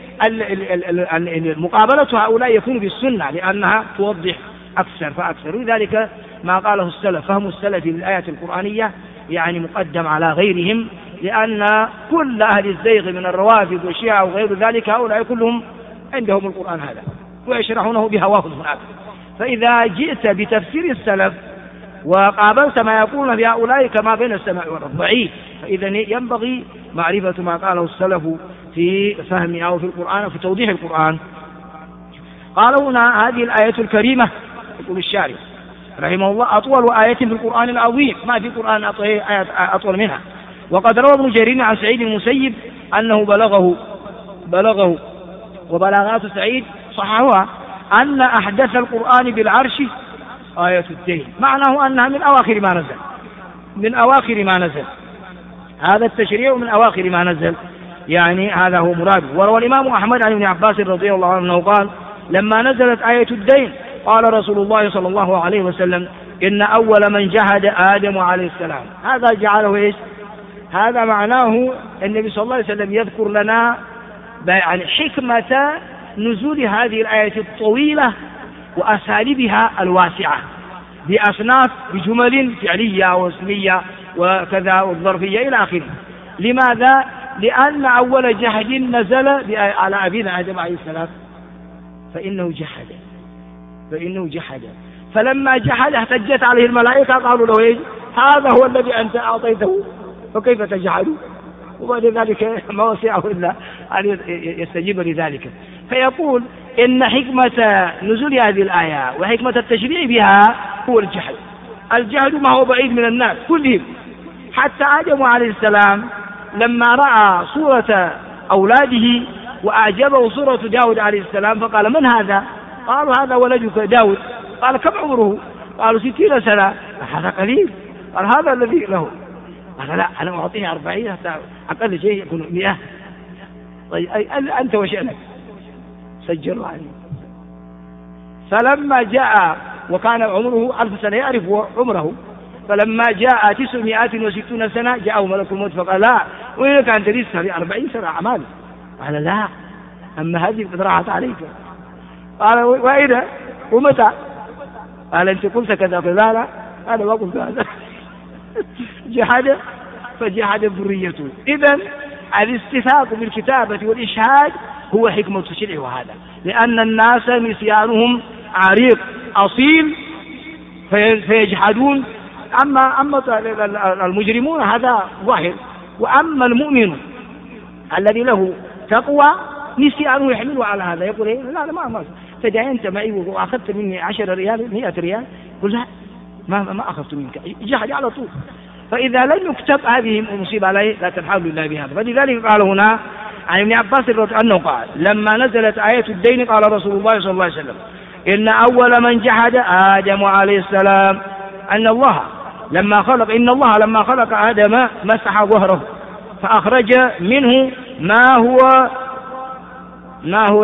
مقابلة هؤلاء يكون بالسنة لأنها توضح أكثر فأكثر. لذلك ما قاله السلف، فهم السلف للآيات القرآنية يعني مقدم على غيرهم، لأن كل أهل الزيغ من الروافض والشيعة وغير ذلك هؤلاء كلهم عندهم القرآن هذا ويشرحونه بهواهم هناك. فإذا جئت بتفسير السلف وقابلت ما يقولون بهؤلاء كما بين السماء والأرض ضعيف. فإذا ينبغي معرفة ما قاله السلف في فهم أو في القرآن في توضيح القرآن. قال هنا هذه الآية الكريمة يقول الشارح رحمه الله أطول آية في القرآن العظيم، ما في القرآن آيات أطول منها. وقد روى ابن جرير عن سعيد المسيب أنه بلغه وبلاغات سعيد صححها أن أحدث القرآن بالعرش آية الدين، معناه أنها من أواخر ما نزل، هذا التشريع من أواخر ما نزل، يعني هذا هو مراد. وروى الإمام أحمد عن ابن عباس رضي الله عنه قال لما نزلت آية الدين قال رسول الله صلى الله عليه وسلم إن أول من جهد آدم عليه السلام. هذا جعله إيش؟ هذا معناه النبي صلى الله عليه وسلم يذكر لنا يعني حكمة نزول هذه الآية الطويلة وأساليبها الواسعة بأصناف بجمل فعلية واسمية وكذا والظرفية إلى آخره. لماذا؟ لأن أول جهد نزل على أبينا آدم عليه السلام فإنه جحد فلما جحد احتجت عليه الملائكة قالوا له إيه؟ هذا هو الذي أنت أعطيته فكيف تجحد؟ وبعد ذلك ما وسعه إلا أن يستجيب لذلك. فيقول إن حكمة نزول هذه الآية وحكمة التشريع بها هو الجهل ما هو بعيد من الناس كلهم. حتى آدم عليه السلام لما رأى صورة أولاده وأعجبه صورة داود عليه السلام فقال من هذا؟ قالوا هذا ولدك داود. قال كم عمره؟ قالوا 60 سنة. هذا قليل. قال هذا الذي له. قال لا أنا أعطيه 40 حتى أقل شيء يكون 100. طيب أنت وشأنك سجلوا عنه. فلما جاء وكان عمره 1000 سنة يعرف عمره، فلما جاء 960 سنة جاءه ملك الموت فقال لا وإنك أنت لسه 40 سنة أعمال. قال لا أما هذه قد راحت عليك. قال وإذا ومتى؟ قال أنت قلت كذا. لا أنا ما قلت هذا. جحد فجحد ذريته. إذن الاستفاق بالكتابة والإشهاد هو حكمة الشرع وهذا، لأن الناس نسيانهم عريق أصيل فيجحدون. أما المجرمون هذا ظاهر، وأما المؤمن الذي له تقوى نسيانه يحمله على هذا، يقول إيه لا ما تداينت معي وأخذت مني 10 ريال 100 ريال، قل لا ما أخذت منك، جحد على طول. فإذا لم يكتب هذه المصيبة عليه لا تنحل الله بهذا. فلذلك قال هنا عن ابن عباس أنه قال لما نزلت آية الدين قال رسول الله صلى الله عليه وسلم إن أول من جحد آدم عليه السلام إن الله لما خلق آدم مسح ظهره فأخرج منه ما هو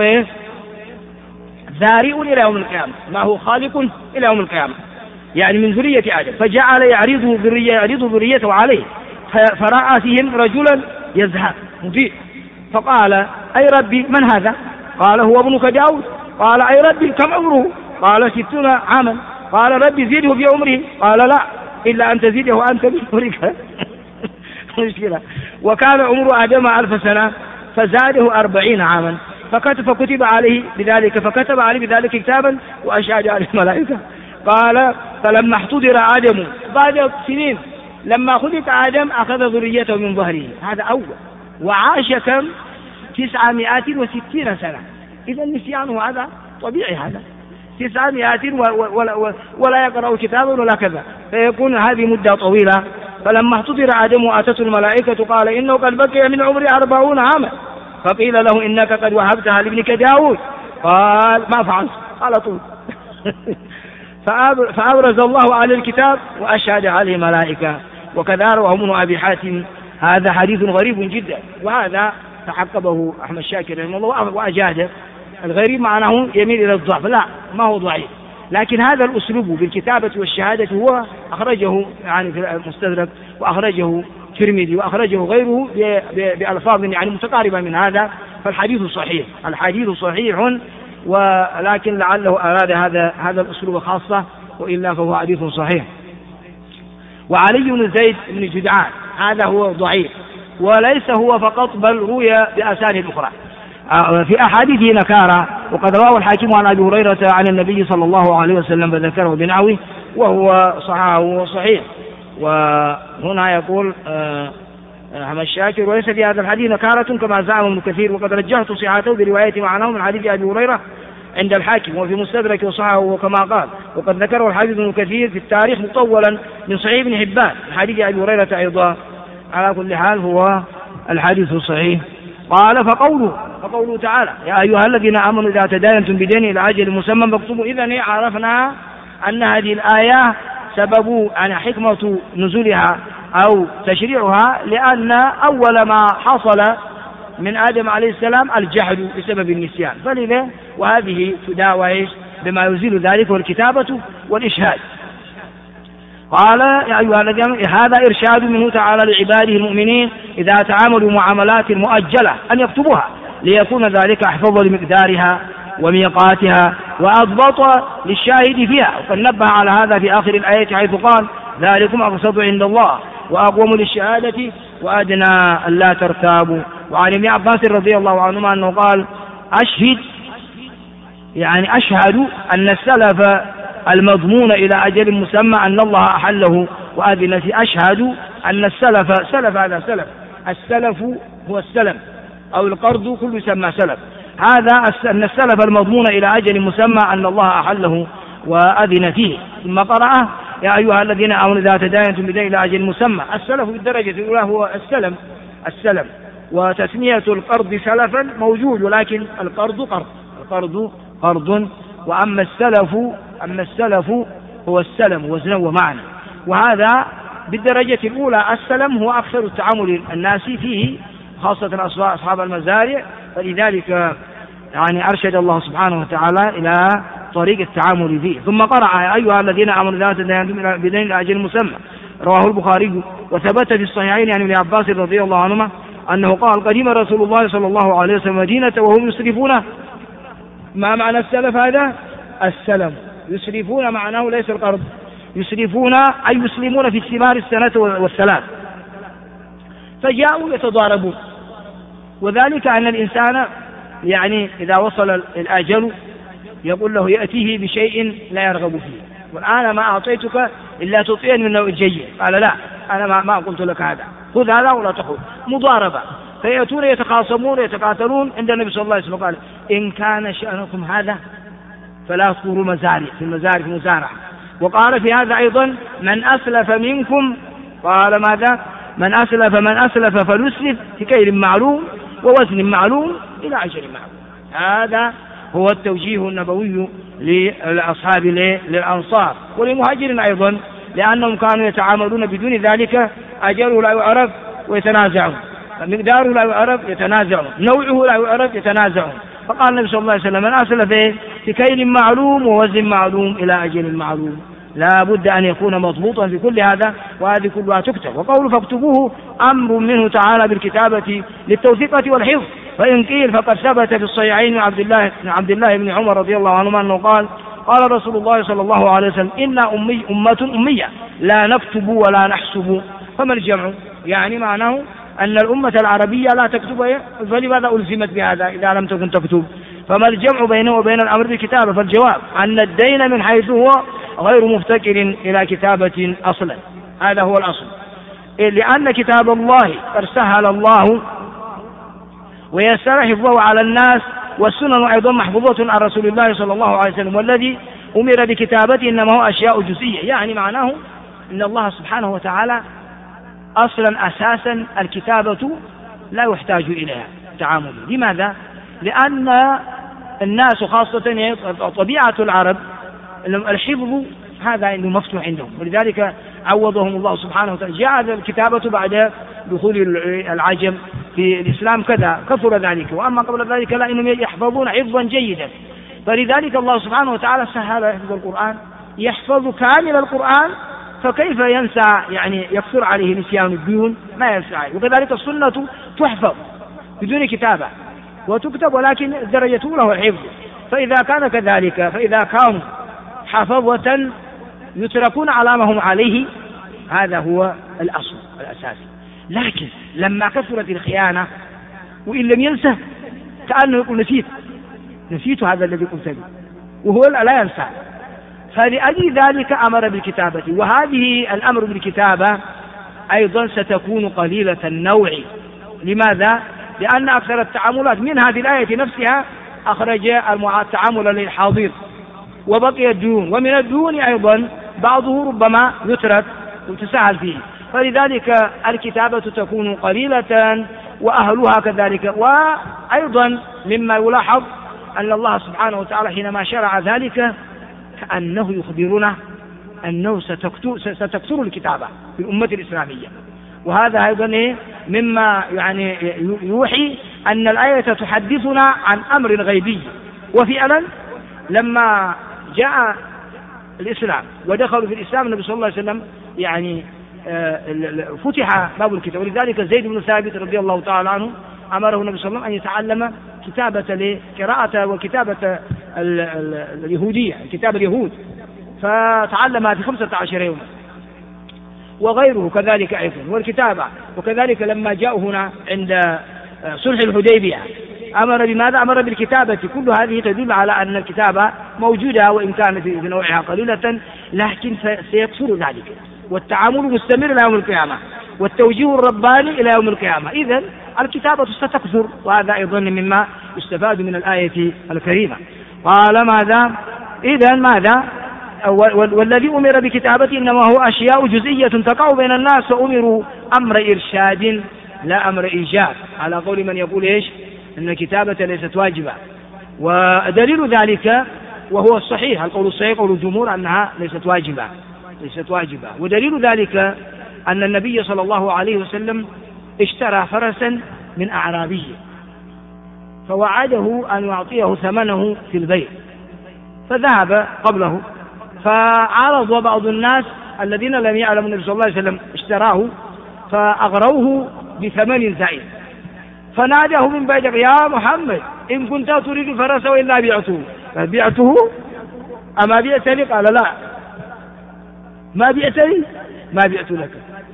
ذارئ إلى يوم القيامة، ما هو خالق إلى يوم القيامة، يعني من ذرية آدم، فجعل يعرض ذريته عليه، فرأى فيهم رجلا يزهد مضيء، فقال أي ربي من هذا؟ قال هو ابنك داود. قال أي ربي كم عمره؟ قال 60 عاما. قال ربي زيده بعمره. قال لا إلا أن تزيده أنت بعمرك. مشكلة. وكان عمر آدم 1000 سنة فزاده 40 عاما، فكتب عليه بذلك كتابا وأشهد عليه الملائكة. قال فلما احتضر آدم بعد سنين لما خلق آدم أخذ ذريته من ظهره، هذا أول، وعاش كم 960 سنة. إذا النسيان هذا طبيعي، هذا 900 ولا يقرأ كتابا ولا كذا، فيكون هذه مدة طويلة. فلما احتضر آدم وأتته الملائكة قال إنه قد بقي من عمري 40 عاما، فقيل له إنك قد وهبتها لابنك داود. قال ما فعلت على طول. فأبرز الله على الكتاب وأشهد عليه ملائكة. وكذا رواه ابن أبي حاتم. هذا حديث غريب جدا، وهذا تعقبه أحمد شاكر رحمه الله وأجاده. الغريب معناه يميل إلى الضعف، لا ما هو ضعيف، لكن هذا الأسلوب بالكتابة والشهادة هو أخرجه يعني في المستدرك، وأخرجه الترمذي، وأخرجه غيره بألفاظ يعني متقاربة من هذا. فالحديث صحيح، الحديث صحيح، ولكن لعله أراد هذا الأسلوب خاصة، وإلا فهو حديث صحيح. وعلي بن زيد بن جدعان هذا هو ضعيف، وليس هو فقط بل روي بأسانيد أخرى في أحاديثه نكارة، وقد رواه الحاكم عن أبي هريرة عن النبي صلى الله عليه وسلم فذكره بنحوه وهو صحيح. وهنا يقول أحمد شاكر وليس في هذا الحديث نكارة كما زعم ابن كثير، وقد رجحت صحته برواية معناه من حديث أبي هريرة عند الحاكم وفي مستدرك وصححه كما قال. وقد ذكره الحافظ ابن كثير في التاريخ مطولا من صحيح ابن حبان من حديث أبي هريرة أيضا. على كل حال هو الحديث صحيح. قال فقوله تعالى يا أيها الذين آمنوا إذا تداينتم بدين إلى أجل مسمى فاكتبوا. إذن عرفنا أن هذه الآية سبب حكمة نزولها أو تشريعها، لأن أول ما حصل من آدم عليه السلام الجهل بسبب النسيان، فلذا وهذه تداوى بما يزيل ذلك والكتابة والإشهاد. قال يا أيها الذين، هذا إرشاد منه تعالى لعباده المؤمنين إذا تعاملوا معاملات مؤجلة أن يكتبوها ليكون ذلك أحفظ لمقدارها وميقاتها وأضبط للشاهد فيها. وقد نبه على هذا في آخر الآية حيث قال ذلكم أقسط عند الله وأقوم للشهادة وأدنى ألا ترتابوا. وعن ابن عباس رضي الله عنهما أنه قال أشهد أن السلف المضمون إلى أجل مسمى أن الله أحله وأذن فيه. أشهد أن السلف، السلف هو السلم أو القرض كل يسمى سلف، هذا أن السلف المضمون إلى أجل مسمى أن الله أحله وأذن فيه. ثم قرأ يا أيها الذين آمنوا إذا تداينتم بدين إلى أجل مسمى. السلف بالدرجة الأولى هو السلم، وتسمية القرض سلفا موجود، ولكن القرض قرض، وأما السلف هو السلم وزنا ومعنى. وهذا بالدرجة الأولى السلم هو أكثر التعامل الناس فيه خاصة أصحاب المزارع، فلذلك أرشد الله سبحانه وتعالى إلى طريق التعامل فيه. ثم قرأ يا أيها الذين آمنوا لا تداينتم بدين إلى أجل مسمى، رواه البخاري. وثبت في الصحيحين عن ابن عباس رضي الله عنهما أنه قال قدم رسول الله صلى الله عليه وسلم مدينة وهم يسرفون. ما معنى السلف هذا؟ السلم. يسرفون معناه ليس القرض، يسرفون أي يسلمون في الثمار السنة والثلاث، فجاءوا يتضاربون. وذلك أن الإنسان إذا وصل الأجل يقول له يأتيه بشيء لا يرغب فيه، والآن ما أعطيتك إلا تطيعني من نوع الجيد. قال لا أنا ما قلت لك هذا، خذ هذا ولا تأخذ، مضاربة. فيأتون يتخاصمون يتقاتلون عند النبي صلى الله عليه وسلم قال إن كان شأنكم هذا فلا تذكروا مزارع في المزارع. وقال في هذا أيضا من أسلف منكم، قال ماذا؟ من أسلف فليسلف في كيل معلوم ووزن معلوم إلى أجل معلوم. هذا هو التوجيه النبوي لأصحاب للأنصار وللمهاجرين أيضا، لأنهم كانوا يتعاملون بدون ذلك، أجله لا يعرف ويتنازعون، مقداره لا يعرف يتنازعون، نوعه لا يعرف يتنازعون. فقال النبي صلى الله عليه وسلم: من أسلف في كيل معلوم ووزن معلوم إلى أجل معلوم. لا بد أن يكون مضبوطا في كل هذا، وهذه كلها تكتب. وقوله فاكتبوه أمر منه تعالى بالكتابة للتوثيقة والحفظ. فإن قيل فقد ثبت في الصحيحين من عبد الله بن عمر رضي الله عنهما أنه قال رسول الله صلى الله عليه وسلم: إن أمة أمية لا نكتب ولا نحسب. فما الجمع؟ يعني معناه أن الأمة العربية لا تكتب، فلماذا ألزمت بهذا إذا لم تكن تكتب؟ فما الجمع بينه وبين الأمر بالكتابة؟ فالجواب أن الدين من حيث هو غير مفتكر إلى كتابة أصلا، هذا هو الأصل، لأن كتاب الله قد سهل الله ويسر حفظه على الناس، والسنن أيضا محفوظة عن رسول الله صلى الله عليه وسلم، والذي أمر بكتابته إنما هو أشياء جزئية. يعني معناه أن الله سبحانه وتعالى أصلا أساسا الكتابة لا يحتاج إليها تعامل. لماذا؟ لأن الناس خاصة طبيعة العرب الحفظ هذا إنه مفتوح عندهم، ولذلك عوضهم الله سبحانه وتعالى. جاء الكتابة بعد دخول العجم في الإسلام كذا كثر ذلك، وأما قبل ذلك لا، إنهم يحفظون حفظا جيدا. فلذلك الله سبحانه وتعالى سهل حفظ القرآن، يحفظ كامل القرآن، فكيف ينسى؟ يعني يكثر عليه نسيان الديون، ما ينسى عليه. وكذلك السنة تحفظ بدون كتابة وتكتب، ولكن درجته له الحفظ. فإذا كان كذلك، فإذا كانوا حفظة يتركون على ما هم عليه، هذا هو الأصل الأساسي. لكن لما كثرت الخيانة وإن لم ينسى كأنه يقول نسيت هذا الذي قلت به، وهو لا ينسى. فلأجل ذلك أمر بالكتابة. وهذه الأمر بالكتابة أيضا ستكون قليلة النوع. لماذا؟ لأن أكثر التعاملات من هذه الآية نفسها أخرج التعامل للحاضر، وبقي الديون، ومن الديون أيضا بعضه ربما يترك وتسهل فيه. فلذلك الكتابة تكون قليلة وأهلها كذلك. وأيضا مما يلاحظ أن الله سبحانه وتعالى حينما شرع ذلك كأنه يخبرنا أنه ستكثر الكتابة في الأمة الإسلامية. وهذا أيضا مما يعني يوحي أن الآية تحدثنا عن أمر غيبي. وفعلا لما جاء الإسلام ودخلوا في الإسلام النبي صلى الله عليه وسلم يعني فتح باب الكتاب. ولذلك زيد بن ثابت رضي الله تعالى عنه أمره النبي صلى الله عليه وسلم أن يتعلم كتابة قراءة وكتابة اليهودية، كتاب اليهود، فتعلمها في 15 يوما، وغيره كذلك أيضا والكتابة. وكذلك لما جاءوا هنا عند صلح الحديبية أمر بماذا؟ أمر بالكتابة. كل هذه تدل على أن الكتابة موجودة وإن كانت في نوعها قليلة، لكن سيكثر ذلك، والتعامل مستمر إلى يوم القيامة، والتوجيه الرباني إلى يوم القيامة. إذن الكتابة ستكثر، وهذا أيضا مما يستفاد من الآية الكريمة. قال ماذا؟ إذن ماذا؟ والذي أمر بكتابته إنما هو أشياء جزئية تقع بين الناس، وأمروا أمر إرشاد لا أمر إيجاب، على قول من يقول إيش؟ أن الكتابة ليست واجبة. ودليل ذلك وهو الصحيح، القول الصحيح قول الجمهور أنها ليست واجبة. ودليل ذلك أن النبي صلى الله عليه وسلم اشترى فرسا من أعرابي فوعده أن يعطيه ثمنه في البيع، فذهب قبله، فعرض بعض الناس الذين لم يعلموا النبي صلى الله عليه وسلم اشتراه، فأغروه بثمن زائد، فناداه من بعد: يا محمد إن كنت تريد الفرس وإلا بعته. فبعته أما بئتني؟ قال: لا، ما بئتني، ما بئت لك.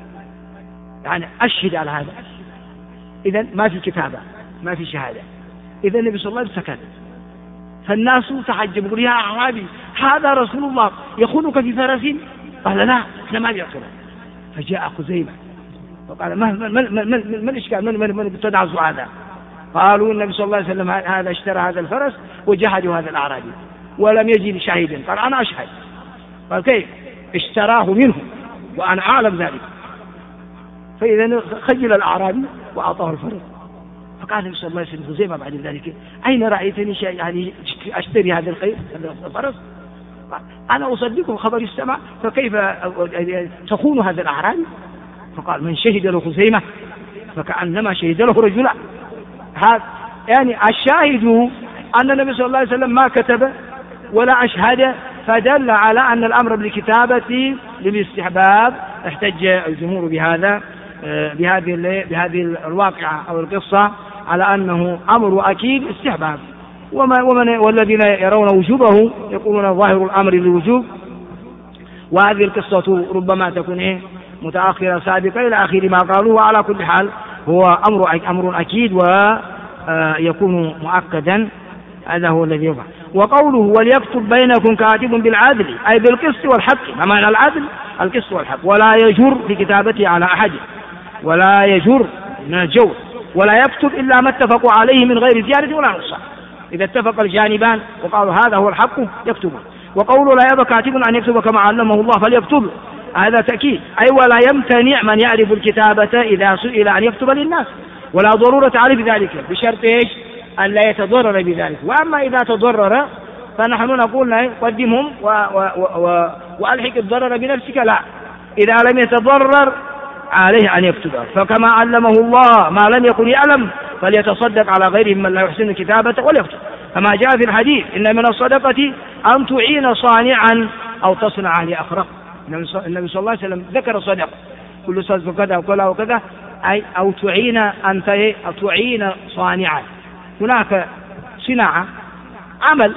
يعني أشهد على هذا. إذن ما في كتابة، ما في شهادة. إذن النبي صلى الله عليه وسلم سكت، فالناس تعجبوا: يقول: يا أعرابي هذا رسول الله يخونك في فرس؟ قال: لا، احنا ما بيعطونا. فجاء خزيمة فقال: ما الإشكال؟ من تدعس هذا؟ قالوا: النبي صلى الله عليه وسلم هذا اشترى هذا الفرس وجحده هذا الأعرابي ولم يجد شهيدا. قال: أنا أشهد. قال: كيف؟ اشتراه منه وأنا أعلم ذلك. فإذا خجل الأعرابي وأعطاه الفرس، فقال النبي صلى الله عليه وسلم خزيمة بعد ذلك: أين رأيتني يعني أشتري هذا الخيل هذا الفرس؟ أنا أصدقه خبر السماء، فكيف تخون هذا الأعرابي؟ فقال: من شهد له خزيمة فكأنما شهد له رجلا. هذا يعني الشاهد أن النبي صلى الله عليه وسلم ما كتب ولا أشهد، فدل على أن الأمر بالكتابة للاستحباب. احتج الجمهور بهذه الواقعة أو القصة على أنه أمر أكيد استحباب، والذين يرون وجوبه يقولون ظاهر الأمر للوجوب، وهذه القصة ربما تكون متأخرة سابقة إلى آخر ما قالوا. وعلى كل حال هو أمر أكيد ويكون مؤكدا، هذا هو الذي يفعل. وقوله: وليكتب بينكم كاتب بالعدل، أي بالقسط والحق. ما معنى العدل؟ القسط والحق. ولا يجر في كتابته على أحد، ولا يجر من الجور، ولا يكتب إلا ما اتفقوا عليه من غير زيادة ولا نقصان. إذا اتفق الجانبان وقالوا هذا هو الحق يكتبه. وقوله: لا يأبى كاتب أن يكتب كما علمه الله فليكتب، هذا تأكيد، أي ولا يمتنع من يعرف الكتابة إذا سئل أن يكتب للناس، ولا ضرورة عليه بذلك، بشرط أن لا يتضرر بذلك. وأما إذا تضرر فنحن نقول قدمهم وألحق الضرر بنفسك، لا، إذا لم يتضرر عليه أن يكتب. فكما علمه الله ما لم يكن يعلم فليتصدق على غيره من لا يحسن الكتابة وليكتب، كما جاء في الحديث: إن من الصدقة أن تعين صانعا أو تصنع لأخرق. النبي صلى الله عليه وسلم ذكر الصدقة، كل صدقة كذا وكذا وكذا، أي أو تعين أنت أو تعين صانعا. هناك صناعة عمل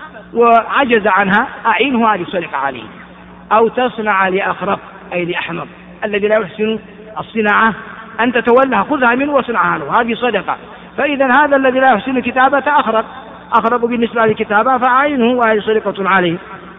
وعجز عنها، أعينه للصدقة عليه. أو تصنع لأخرق، أي لأحمق الذي لا يحسن الصناعة، أن تتولها خذها منه وصنعها له، هذه صدقة. فإذا هذا الذي لا يحسن الكتابة أخرق بالنسبة للكتابة، فعينه وهي صدقة عليه.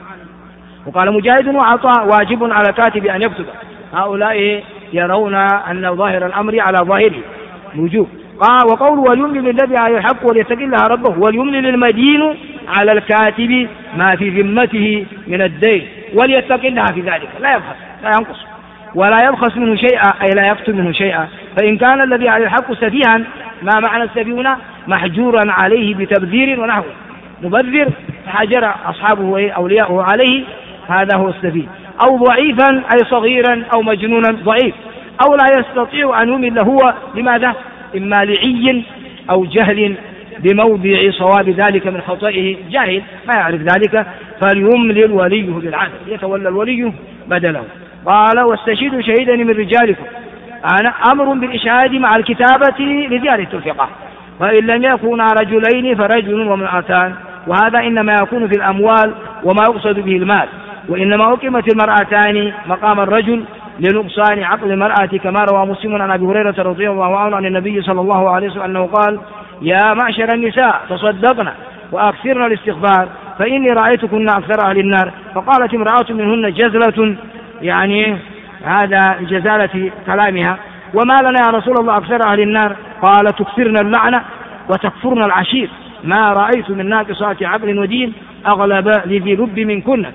وقال مجاهد: وعطاء واجب على الكاتب أن يكتب. هؤلاء يرون أن ظاهر الأمر على ظاهره الوجوب. وقول: وليملل الذي عليه الحق وليتق الله ربه، وليملل المدين على الكاتب ما في ذمته من الدين وليتق الله في ذلك، لا يبخس لا ينقص ولا يبخس منه شيئا، أي لا يكتب منه شيئا. فإن كان الذي عليه الحق سفيها، ما معنى السفيهون؟ محجورا عليه بتبذير ونحوه، مبذر حجر أصحابه أولياءه عليه، هذا هو السفيه. أو ضعيفا، أي صغيرا أو مجنونا ضعيف، أو لا يستطيع أن يمل هو، لماذا؟ إما لعي أو جهل بموضع صواب ذلك من خطئه، جاهل ما يعرف ذلك، فليملل وليه بالعدل، يتولى الولي بدله. قال: واستشهدوا شهيدا من رجالكم، أنا أمر بالإشهاد مع الكتابة لزيادة الفقه، وإن لم يكونا رجلين فرجل وامرأتان، وهذا إنما يكون في الأموال وما يقصد به المال، وإنما أقيمت المرأتان مقام الرجل لنقصان عقل المرأة، كما روى مسلم عن أبي هريرة رضي الله عنه عن النبي صلى الله عليه وسلم أنه قال: يا معشر النساء تصدقنا وأكثرنا الاستغفار فإني رأيتكن أكثر أهل النار. فقالت امرأة منهن جزلة، يعني هذا جزالة كلامها: وما لنا يا رسول الله أكثر أهل النار؟ قال: تكثرن اللعنة وتكفرن العشير، ما رأيت من ناقصات عقل ودين أغلب لذي لب منكن،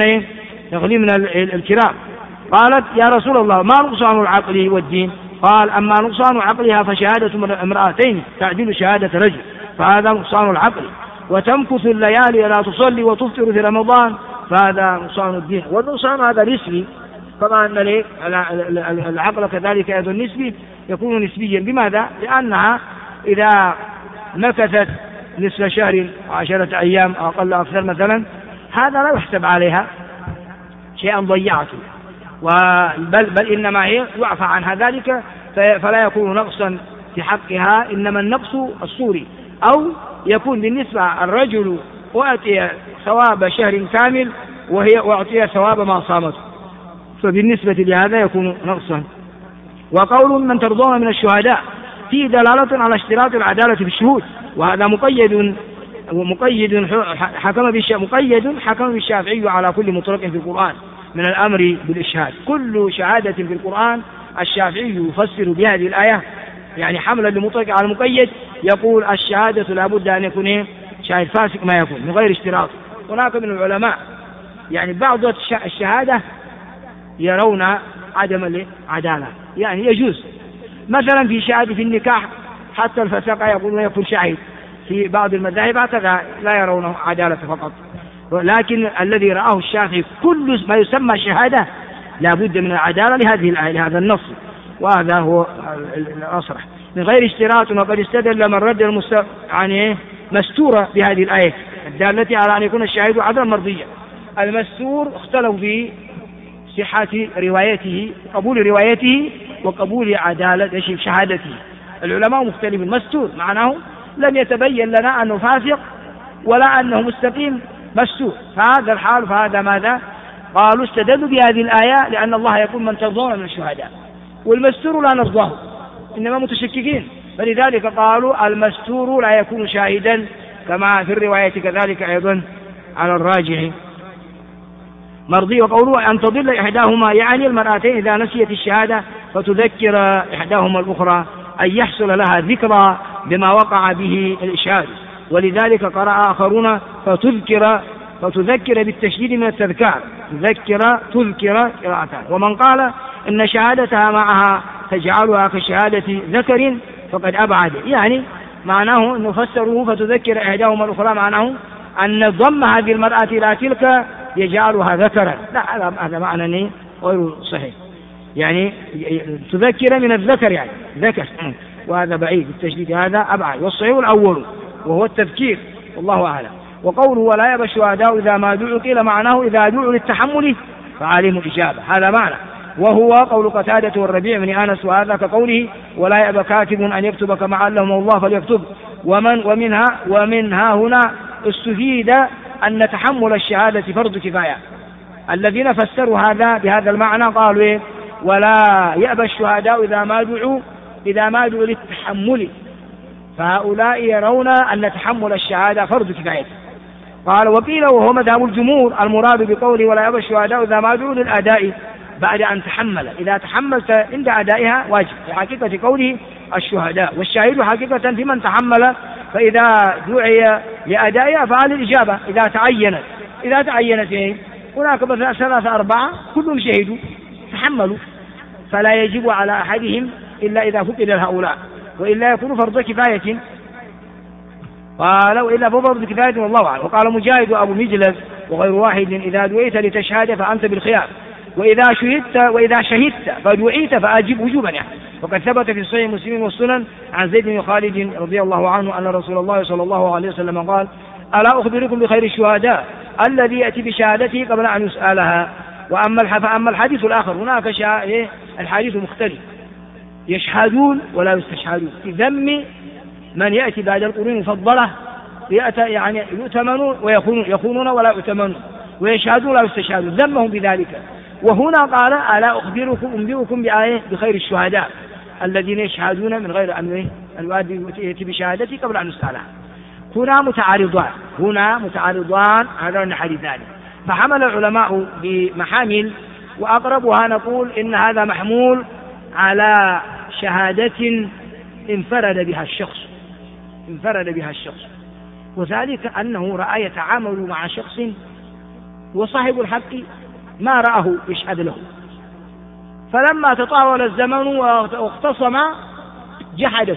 تغلبنا الكرام. قالت: يا رسول الله ما نقصان العقل والدين؟ قال: أما نقصان عقلها فشهادة امرأتين تعدل شهادة رجل، فهذا نقصان العقل. وتمكث الليالي لا تصلي وتفطر في رمضان، فهذا نقصان الدين. والنقصان هذا نسبي، كما أن العقل كذلك أيضا نسبي، يكون نسبيا. بماذا؟ لأنها إذا مكثت نصف شهر و10 أيام أو أقل أكثر مثلا، هذا لا يحسب عليها شيئا ضيعته، بل إنما هي يعفى عنها ذلك، فلا يكون نقصا في حقها، إنما النقص الصوري. أو يكون بالنسبة الرجل وأعطي ثواب شهر كامل وهي وأعطي ثواب ما صامته، فبالنسبة لهذا يكون نقصا. وقول: من ترضون من الشهداء فيه دلالة على اشتراط العدالة في الشهود، وهذا مقيد حكم بالشافعي على كل مطلق في القرآن من الأمر بالإشهاد. كل شهادة في القرآن الشافعي يفسر بهذه الآية، يعني حملا لمطلق على المقيد، يقول الشهادة لابد أن يكون شاهد فاسق ما يكون من غير اشتراط. هناك من العلماء يعني بعض الشهادة يرون عدم العدالة، يعني يجوز مثلا في شهادة في النكاح حتى الفسقة يقولون يكون شهيد. في بعض المذاهب لا يرونه عدالة فقط، لكن الذي رآه الشافعي كل ما يسمى شهادة لا بد من العدالة لهذه الآية لهذا النص، وهذا هو الأصرح من غير اشتراط. وقد استدل من رد يعني مستورة بهذه الآية الدالة على أن يكون الشاهد عدلا مرضيا. المستور اختلفوا في صحة روايته، قبول روايته وقبول عدالة شهادته. العلماء مختلفون. مستور معناه لم يتبين لنا أنه فاسق ولا أنه مستقيم، مستور. فهذا الحال فهذا ماذا؟ قالوا استدلوا بهذه الآية لأن الله يقول من ترضون من الشهداء، والمستور لا نرضاه إنما متشككين، فلذلك قالوا المستور لا يكون شاهدا كما في الرواية كذلك أيضا على الراجح مرضي. وقولوا أن تضل إحداهما يعني المرأتين إذا نسيت الشهادة فتذكر إحداهما الأخرى أن يحصل لها ذكرى بما وقع به الإشهاد، ولذلك قرأ آخرون فتذكر بالتشديد من التذكار، تذكر قراءتان. ومن قال إن شهادتها معها تجعلها كشهادة ذكر فقد أبعد، يعني معناه أنه فسروه فتذكر إحداهما الأخرى معناه أن ضم هذه المرأة إلى تلك يجعلها ذكرا. لا، هذا معنى غير صحيح، يعني تذكر من الذكر يعني ذكر، وهذا بعيد التشديد هذا أبعد. والصحيح الأول وهو التذكير والله أعلم. وقوله ولا يأبى الشهداء إذا ما دعوا قيل معناه إذا دعوا للتحمل فعليهم الإجابة، هذا معنى. وهو قول قتادة والربيع بن أنس، وهذا كقوله ولا يأبى كاتب أن يكتب كما علمه الله فليكتب. ومنها هنا استفيد أن تحمل الشهادة فرض كفاية. الذين فسروا هذا بهذا المعنى قالوا ولا يأبى الشهداء إذا ما دعوا للتحمل، فهؤلاء يرون أن تحمل الشهادة فرض كفاية. قال وقيل وهو مذهب الجمهور المراد بقوله ولا يأبى الشهداء إذا ما دعوا للأداء بعد أن تحمل، إذا تحملت عند أدائها واجب في حقيقة قوله الشهداء، والشاهد حقيقة في من تحمل، فإذا دعي لأدائها فعلى الإجابة إذا تعينت هناك مثلا 3 4 كلهم شهدوا تحملوا، فلا يجب على أحدهم إلا إذا فقد هؤلاء، وإلا يكون فرض كفاية. قالوا إلا فرض كفاية والله أعلم. وقال مجاهد وأبو مجلس وغير واحد إذا دعيت لتشهد فأنت بالخيار، وإذا شهدت فدعيت فأجب وجوبا يعني. وقد ثبت في صحيح مسلم والسنن عن زيد بن خالد رضي الله عنه أن رسول الله صلى الله عليه وسلم قال ألا أخبركم بخير الشهداء الذي يأتي بشهادته قبل أن يسألها. فأما الحديث الآخر هناك الحديث مختلف، يشهدون ولا يستشهدون في ذم من يأتي بعد القرون المفضلة، يعني يؤتمنون ويخونون ولا يؤتمنون، ويشهدون ولا يستشهدون، ذمهم بذلك. وهنا قال ألا أنبئكم بخير الشهداء الذين يشهدون من غير أن يأتي بشهادتي قبل أن يسألها. هنا متعارضان هذان الحديثان، فحمل العلماء بمحامل، وأقربها نقول إن هذا محمول على شهادة انفرد بها الشخص، وذلك أنه رأى يتعامل مع شخص وصاحب الحق ما رآه يشهد له، فلما تطاول الزمن واختصم جحده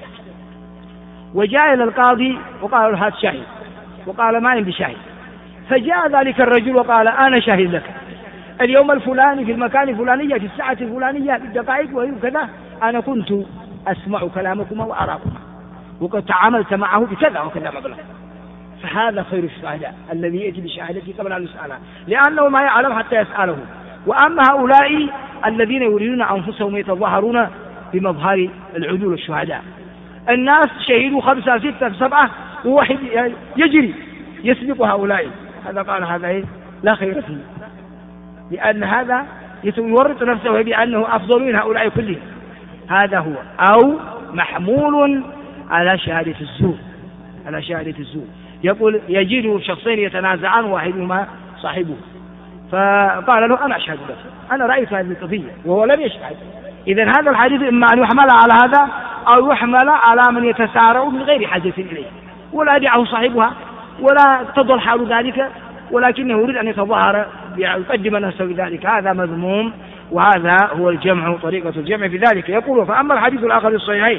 وجاء إلى القاضي وقال له هات شاهد، وقال ما عندي شاهد، فجاء ذلك الرجل وقال أنا شاهد لك اليوم الفلاني في المكان الفلاني في الساعة الفلانية في الدقائق وكذا أنا كنت أسمع كلامكما وأراكما وقد تعاملت معه بكذا وكذا مبلغ. فهذا خير الشهداء الذي يأتي بشهادته قبل أن يسأله، لأنه ما يعلم حتى يسأله. وأما هؤلاء الذين يريدون أنفسهم يتظاهرون بمظهر العدول الشهداء، الناس شهدوا 5 6 7 وواحد يجري يسبق هؤلاء، هذا قال هذا لا خير فيه، لأن هذا يورط نفسه بأنه أفضل من هؤلاء كلهم. هذا هو أو محمول على شهادة الزور. يقول يجد شخصين يتنازعان واحدهما صاحبه، فقال له أنا أشهد لك، أنا رأيت هذه القضية وهو لم يشهد. إذن هذا الحديث إما أن يحمل على هذا أو يحمل على من يتسارع من غير حاجة إليه، ولا يدعه صاحبها ولا تضل حال ذلك، ولكنه يريد أن يتظاهر يقدم نفسه بذلك، هذا مذموم، وهذا هو الجمع طريقة الجمع في ذلك. يقول فأما الحديث الآخر الصحيحين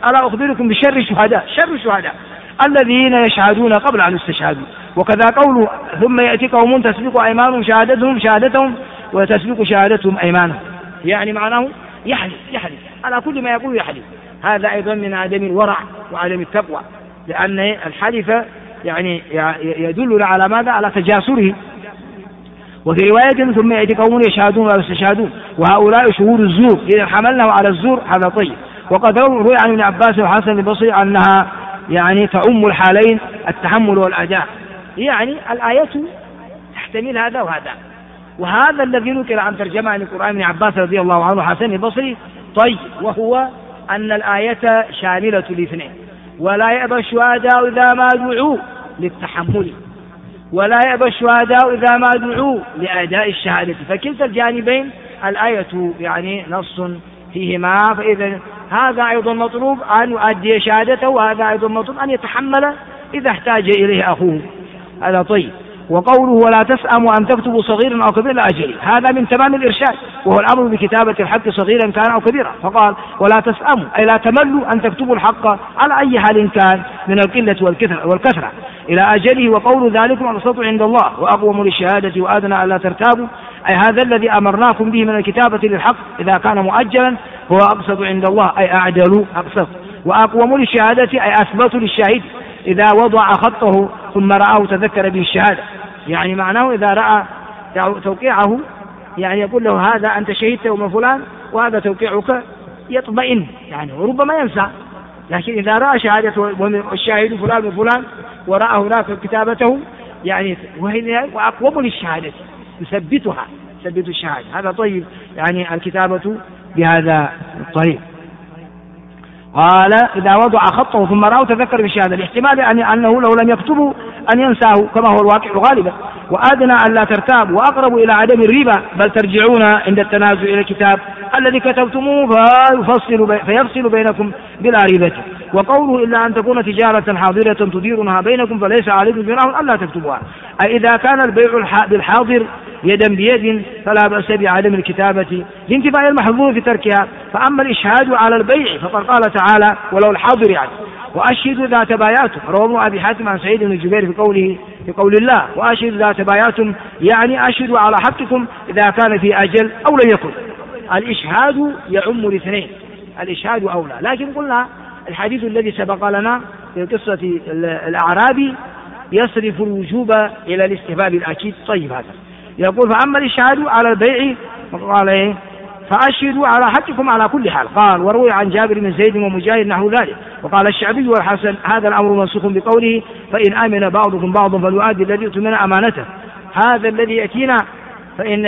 ألا أخبركم بشر الشهداء، شر الشهداء الذين يشهدون قبل أن يستشهدوا. وكذا قوله ثم يأتي قوم تسبق أيمانهم شهادتهم وتسبق شهادتهم أيمانهم، يعني معناه يحلف على كل ما يقول يحلف. هذا أيضا من عدم الورع وعدم التقوى، لأن الحلف يعني يدلنا على ماذا؟ على تجاسره. وفي رواية ثم يأتي قوم يشهدون ولا يستشهدون وهؤلاء شهود الزور، إذا حملناه على الزور هذا طيب. وقد روي عن ابن عباس وحسن البصري أنها يعني تعم الحالين التحمل والأداء، يعني الآية تحتمل هذا وهذا. وهذا الذي نقل عن ترجمة عن القرآن ابن عباس رضي الله عنه حسن البصري طيب، وهو أن الآية شاملة الاثنين، ولا يأبى الشهداء إذا ما دعوا للتحمل، ولا يأبى الشهداء إذا ما دعوا لأداء الشهادة، فكلتا الجانبين الآية يعني نص فيهما. فإذا هذا أيضا مطلوب أن يؤدي شهادته، وهذا أيضا مطلوب أن يتحمل إذا احتاج إليه أخوه، هذا طيب. وقوله ولا تسأموا أن تكتبوا صغيرا أو كبيرا لأجله، هذا من تمام الإرشاد، وهو الأمر بكتابة الحق صغيرا كان أو كبيرا. فقال ولا تسأموا أي لا تملوا أن تكتبوا الحق على أي حال كان من القلة والكثرة إلى أجله. وقول ذلكم أقسط عند الله وأقوم للشهادة وأدنى ألا ترتابوا، أي هذا الذي أمرناكم به من الكتابة للحق إذا كان مؤجلا هو أقسط عند الله، أي أعدلوا أقسط. وأقوم للشهادة أي أثبتوا للشاهد إذا وضع خطه ثم رآه تذكر به الشهادة، يعني معناه إذا رأى توقيعه يعني يقول له هذا أنت شهدت ومن فلان وهذا توقيعك، يطمئن يعني، وربما ينسى. لكن إذا رأى شهادة والشاهد فلان وفلان ورأى هناك كتابته يعني وأقوم للشهادة يثبتها، يثبت الشهادة، هذا طيب يعني الكتابة بهذا الطريق. قال إذا وضع خطه ثم رأوا تذكر بالشهادة، الاحتمال أنه لو لم يكتبوا أن ينساه كما هو الواقع غالبا. وأدنى أن لا ترتاب وأقرب إلى عدم الريبة، بل ترجعون عند التنازل إلى الكتاب الذي كتبتموه فيفصل بينكم بلا ريبة. وقوله إلا أن تكون تجارة حاضرة تديرونها بينكم فليس عليكم جناح ألا تكتبوها، أي إذا كان البيع بالحاضر يدا بيد فلا بأس بعدم الكتابة لانتفاء المحظور في تركها. فأما الإشهاد على البيع فقد قال تعالى ولو الحاضر يعني وأشهدوا إذا تبايعتم، رواه أبي حاتم عن سعيد بن جبير في قول الله وأشهدوا إذا تبايعتم، يعني أشهدوا على حقكم إذا كان في أجل أو لم يكن. الإشهاد يعم الاثنين، الإشهاد أولى. لكن قلنا الحديث الذي سبق لنا في قصة الأعرابي يصرف الوجوب إلى الاستحباب الأكيد. طيب هذا يقول فأما الإشهاد على البيع قال إيه فأشهدوا على حقكم على كل حال. قال وروي عن جابر بن زيد ومجاهد نحو ذلك. وقال الشعبي والحسن هذا الأمر منسوخ بقوله فإن آمن بعضكم بعضا فليؤدي الذي اؤتمن أمانته. هذا الذي يأتينا فإن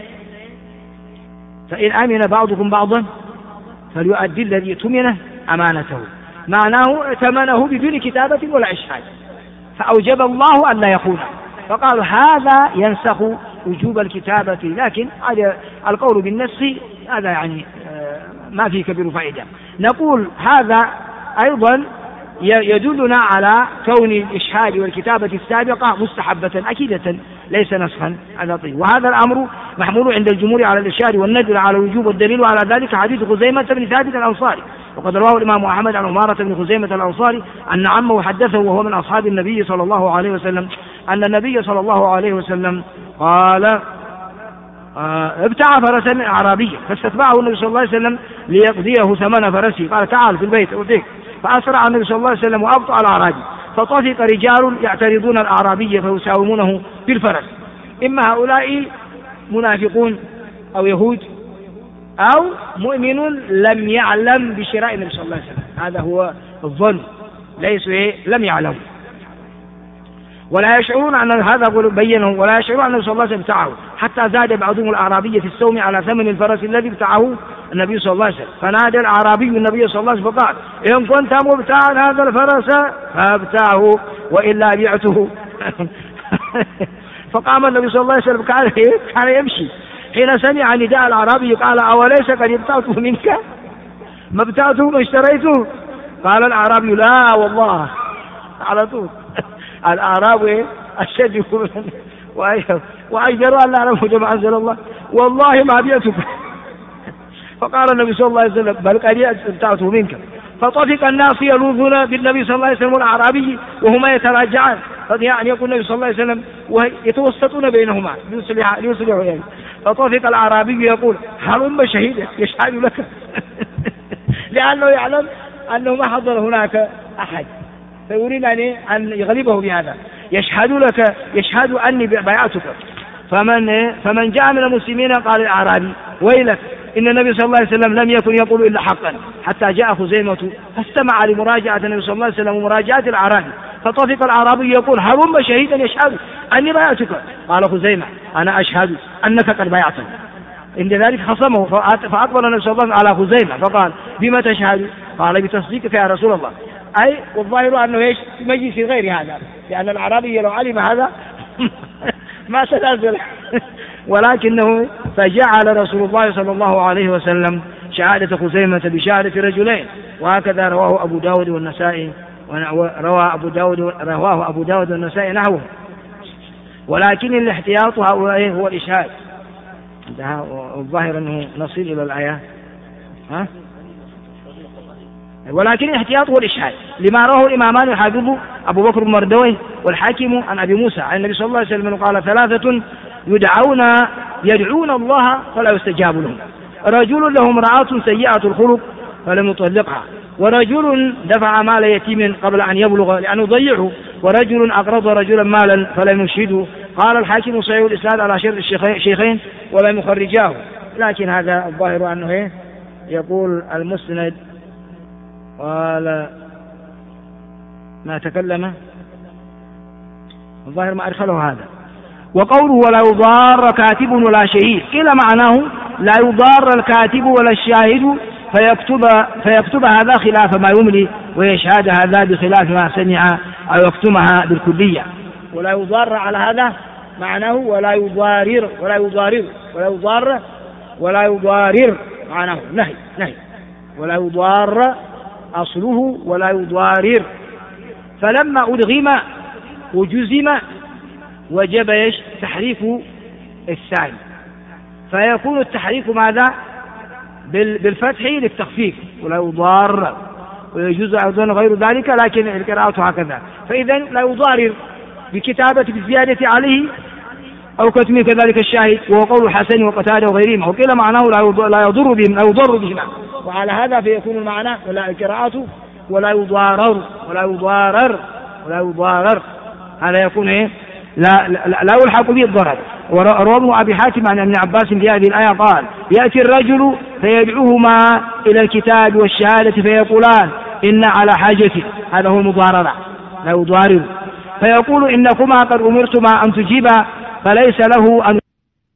آمن بعضكم بعضا فليؤدي الذي اؤتمن أمانته، معناه ائتمنه بدون كتابة ولا إشهاد، فأوجب الله أن لا يخونه. فقالوا هذا ينسخ وجوب الكتابة، لكن هذا القول بالنسخ هذا يعني ما فيه كبير فائدة. نقول هذا أيضا يدلنا على كون الإشهاد والكتابة السابقة مستحبة أكيدة ليس نسخا. هذا طيب. وهذا الأمر محمول عند الجمهور على الإشهاد والندل على الوجوب، والدليل على ذلك حديث خزيمة بن ثابت الأنصاري، وقد رواه الإمام أحمد عن عمارة بن خزيمة الأنصاري أن عمه حدثه وهو من أصحاب النبي صلى الله عليه وسلم أن النبي صلى الله عليه وسلم قال ابتاع فرسا أعرابيا فاستتبعه النبي صلى الله عليه وسلم ليقضيه ثمن فرسه، قال تعال في البيت أوديك. فأسرع النبي صلى الله عليه وسلم وأبطأ الأعرابي، فطفق رجال يعترضون الأعرابي فيساومونه بالفرس، إما هؤلاء منافقون أو يهود أو مؤمن لم يعلم بشراء النبي صلى الله عليه وسلم، هذا هو الظن، ليس لم يعلم ولا يشعرون أن هذا بينه، ولا يشعرون أن النبي صلى الله عليه وسلم ابتاعه، حتى زاد بعضهم الأعرابي في السوم على ثمن الفرس الذي ابتاعه النبي صلى الله عليه وسلم. فنادى الأعرابي النبي صلى الله عليه وسلم فقال إن كنت مبتاعا هذا الفرس فابتاعه وإلا بعته. فقام النبي صلى الله عليه وسلم كان يمشي حين سمع نداء الأعرابي قال أوليس قد ابتعته منك، ما ابتعته ما اشتريته؟ قال الأعرابي لا والله، على طول الأعراب أشد وأجدروا أن لا نعلم كما أنزل الله والله ما بيعتك. فقال النبي صلى الله عليه وسلم بل قد ابتعته منك. فطفق الناس يلوذون بالنبي صلى الله عليه وسلم والأعرابي وهما يتراجعان، يعني يقول النبي صلى الله عليه وسلم ويتوسطون بينهما ليصلحوا يعني. فطفق الأعرابي يقول هلم شهيدا يشهد لك لأنه يعلم أنه ما حضر هناك أحد، فيريد أن يغلبه بهذا، يشهد أني بايعتك. فمن جاء من المسلمين قال الأعرابي ويلك إن النبي صلى الله عليه وسلم لم يكن يقول إلا حقا، حتى جاء خزيمة فاستمع لمراجعة النبي صلى الله عليه وسلم ومراجعة الأعرابي. فطفق الأعرابي يقول هلم شهيدا يشهد أني بايعتك. قال خزيمة أنا أشهد أنك قد بايعتني. عند ذلك خصمه، فأقبل النبي صلى الله عليه وسلم على خزيمة فقال بما تشهد؟ قال بتصديقك يا رسول الله. أي والظاهر أنه ايش مجلس غير هذا، لأن الأعرابي لو علم هذا ما تنازل ولكنه فجعل رسول الله صلى الله عليه وسلم شهادة خزيمة بشهادة رجلين، وهكذا رواه أبو داود والنسائي، رواه أبو داود والنسائي نحوه. ولكن الاحتياط هؤلاء هو الإشهاد. الظاهر أنه نصل إلى الآية ولكن الاحتياط هو الإشهاد لما رواه الإمامان الحافظ أبو بكر المردوي والحاكم عن أبي موسى عن النبي صلى الله عليه وسلم قال ثلاثة يدعون الله فلا يستجاب لهم: رجل له امرأة سيئة الخلق فلم يطلقها، ورجل دفع مال يتيم قبل أن يبلغ لأنه يضيعه، ورجل أقرض رجلا مالا فلم يشهده. قال الحاكم صحيح الإسناد على شرط الشيخين ولم يخرجاه. لكن هذا الظاهر أنه يقول المسند قال ما تكلم، الظاهر ما أدخله هذا. وقوله ولا يضار كاتب ولا شهيد قيل معناه لا يضار الكاتب ولا الشاهد فيكتب هذا خلاف ما يملي ويشهد هذا بخلاف ما سمع أو يكتمها بالكلية. ولا يضار على هذا معناه ولا يضارر معناه نهي ولا يضار أصله ولا يضارر. فلما أدغم وجزم وجب تحريف الثاني، فيكون التحريف ماذا؟ بالفتح للتخفيف ولا يضار، ويجوز أيضا غير ذلك لكن القراءة هكذا. فإذا لا يضارر بكتابة بالزيادة عليه أو كتمه كذلك الشاهد، وهو قول الحسن وقتادة وغيرهما. وقيل معناه لا يضر بهما، وعلى هذا فيكون المعنى ولا القراءة ولا يضارر هذا يكون لا يلحق به الضرر. وروى ابن أبي حاتم عن ابن عباس في هذه الآية قال يأتي الرجل فيدعوهما إلى الكتاب والشهادة فيقولان إن على حاجة، هذا هو المضاررة لا يضارر، فيقول إنكما قد أمرتما أن تجيبا فليس له أن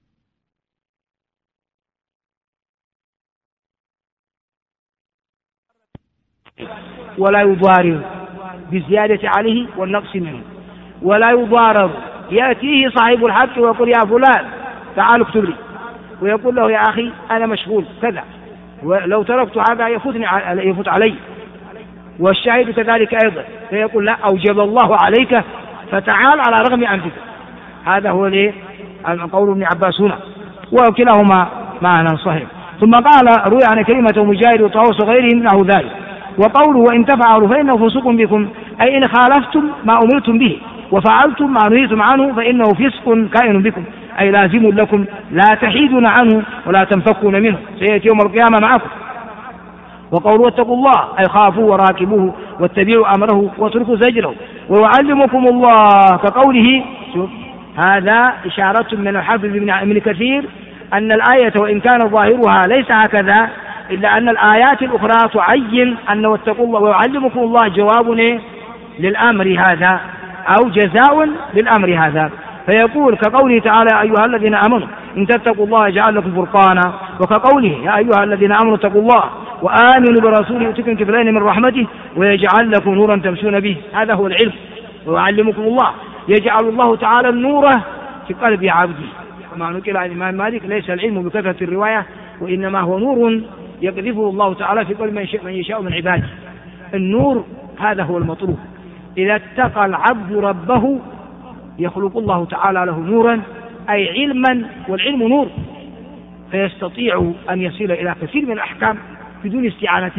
ولا يضارر بالزيادة عليه والنقص منه. ولا يضارر يأتيه صاحب الحق ويقول يا فلان تعال اكتب لي، ويقول له يا أخي أنا مشغول كذا، ولو تركت هذا يفوت علي. والشاهد كذلك أيضا، فيقول لا أوجب الله عليك فتعال على رغم أنفك. هذا هو قول ابن عباس هنا، وكلاهما معنى صحيح. ثم قال روي عن كلمة مجاهد وطاووس وغيرهم نحو ذلك. وقوله وإن تفعلوا فإنه فسوق بكم، أي إن خالفتم ما أمرتم به وفعلتم ما نهيتم عنه فإنه فسق كائن بكم، أي لازم لكم لا تحيدون عنه ولا تنفكون منه، سيأتي يوم القيامة معكم. وقولوا واتقوا الله أي خافوا وراكبوه واتبعوا أمره واتركوا زجره ويعلمكم الله كقوله. شوف هذا إشارة من الحافظ ابن كثير أن الآية وإن كان ظاهرها ليس هكذا، إلا أن الآيات الأخرى تعين أن واتقوا الله ويعلمكم الله جواب للأمر هذا أو جزاء للأمر هذا. فيقول كقوله تعالى أيها الذين آمنوا إن تتقوا الله يجعل لكم فرقانا، وكقوله يا أيها الذين آمنوا اتقوا الله وآمنوا برسوله يؤتكم كفلين من رحمته ويجعل لكم نورا تمشون به. هذا هو العلم، ويعلمكم الله يجعل الله تعالى النور في قلب عبده. وما نقل عن الإمام مالك ليس العلم بكثرة الرواية، وإنما هو نور يقذفه الله تعالى في قلب من يشاء من عباده. النور هذا هو المطلوب. إذا اتقى العبد ربه يخلق الله تعالى له نورا أي علما، والعلم نور، فيستطيع أن يصل إلى كثير من الأحكام بدون استعانة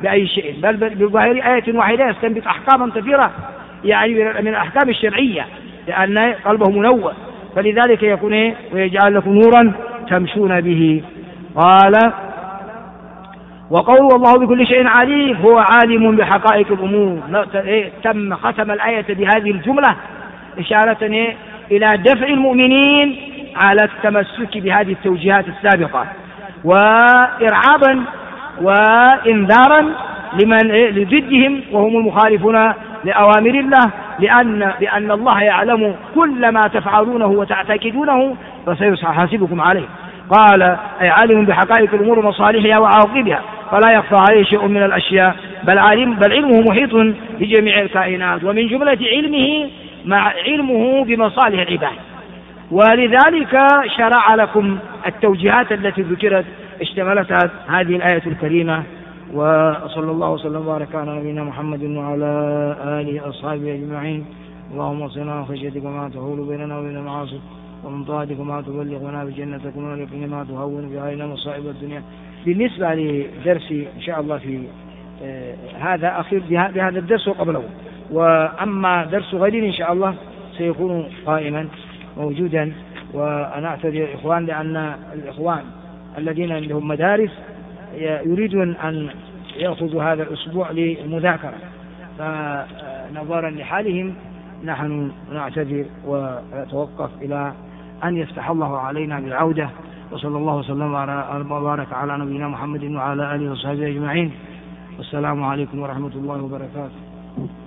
بأي شيء، بل بظاهر آية واحدة يستنبط أحكاما كثيرة يعني من الأحكام الشرعية، لأن قلبه منور، فلذلك يكون ويجعل لكم نورا تمشون به. قال وقوله والله بكل شيء عليم، هو عالم بحقائق الأمور. تم ختم الآية بهذه الجملة إشارة إلى دفع المؤمنين على التمسك بهذه التوجيهات السابقة، وإرعابا وإنذارا لضدهم وهم المخالفون لأوامر الله، لأن الله يعلم كل ما تفعلونه وتعتقدونه فسيحاسبكم عليه. قال أي عالم بحقائق الأمور ومصالحها وعواقبها، فلا يخفى عليه شيء من الأشياء، بل علمه محيط بجميع الكائنات، ومن جملة علمه مع علمه بمصالح العباد. ولذلك شرع لكم التوجيهات التي ذكرت اشتملتها هذه الآية الكريمة. وصلى الله وسلم وبارك على نبينا محمد وعلى آله وأصحابه أجمعين. اللهم صلنا عن خشيتك ما تحول بيننا وبين المعاصي، ومن طاعتك ما تبلغنا بجنتك، ومن اليقين ما تهون بها علينا مصائب الدنيا. بالنسبة لدرسي إن شاء الله في هذا أخير بهذا الدرس وقبله، وأما درس غد إن شاء الله سيكون قائما موجودا. وأنا أعتذر الإخوان لأن الإخوان الذين عندهم مدارس يريدون أن يأخذوا هذا الأسبوع للمذاكرة، فنظرا لحالهم نحن نعتذر ونتوقف إلى أن يفتح الله علينا بالعودة. وصلى الله وسلم وبارك على نبينا محمد وعلى آله وصحبه أجمعين. والسلام عليكم ورحمة الله وبركاته.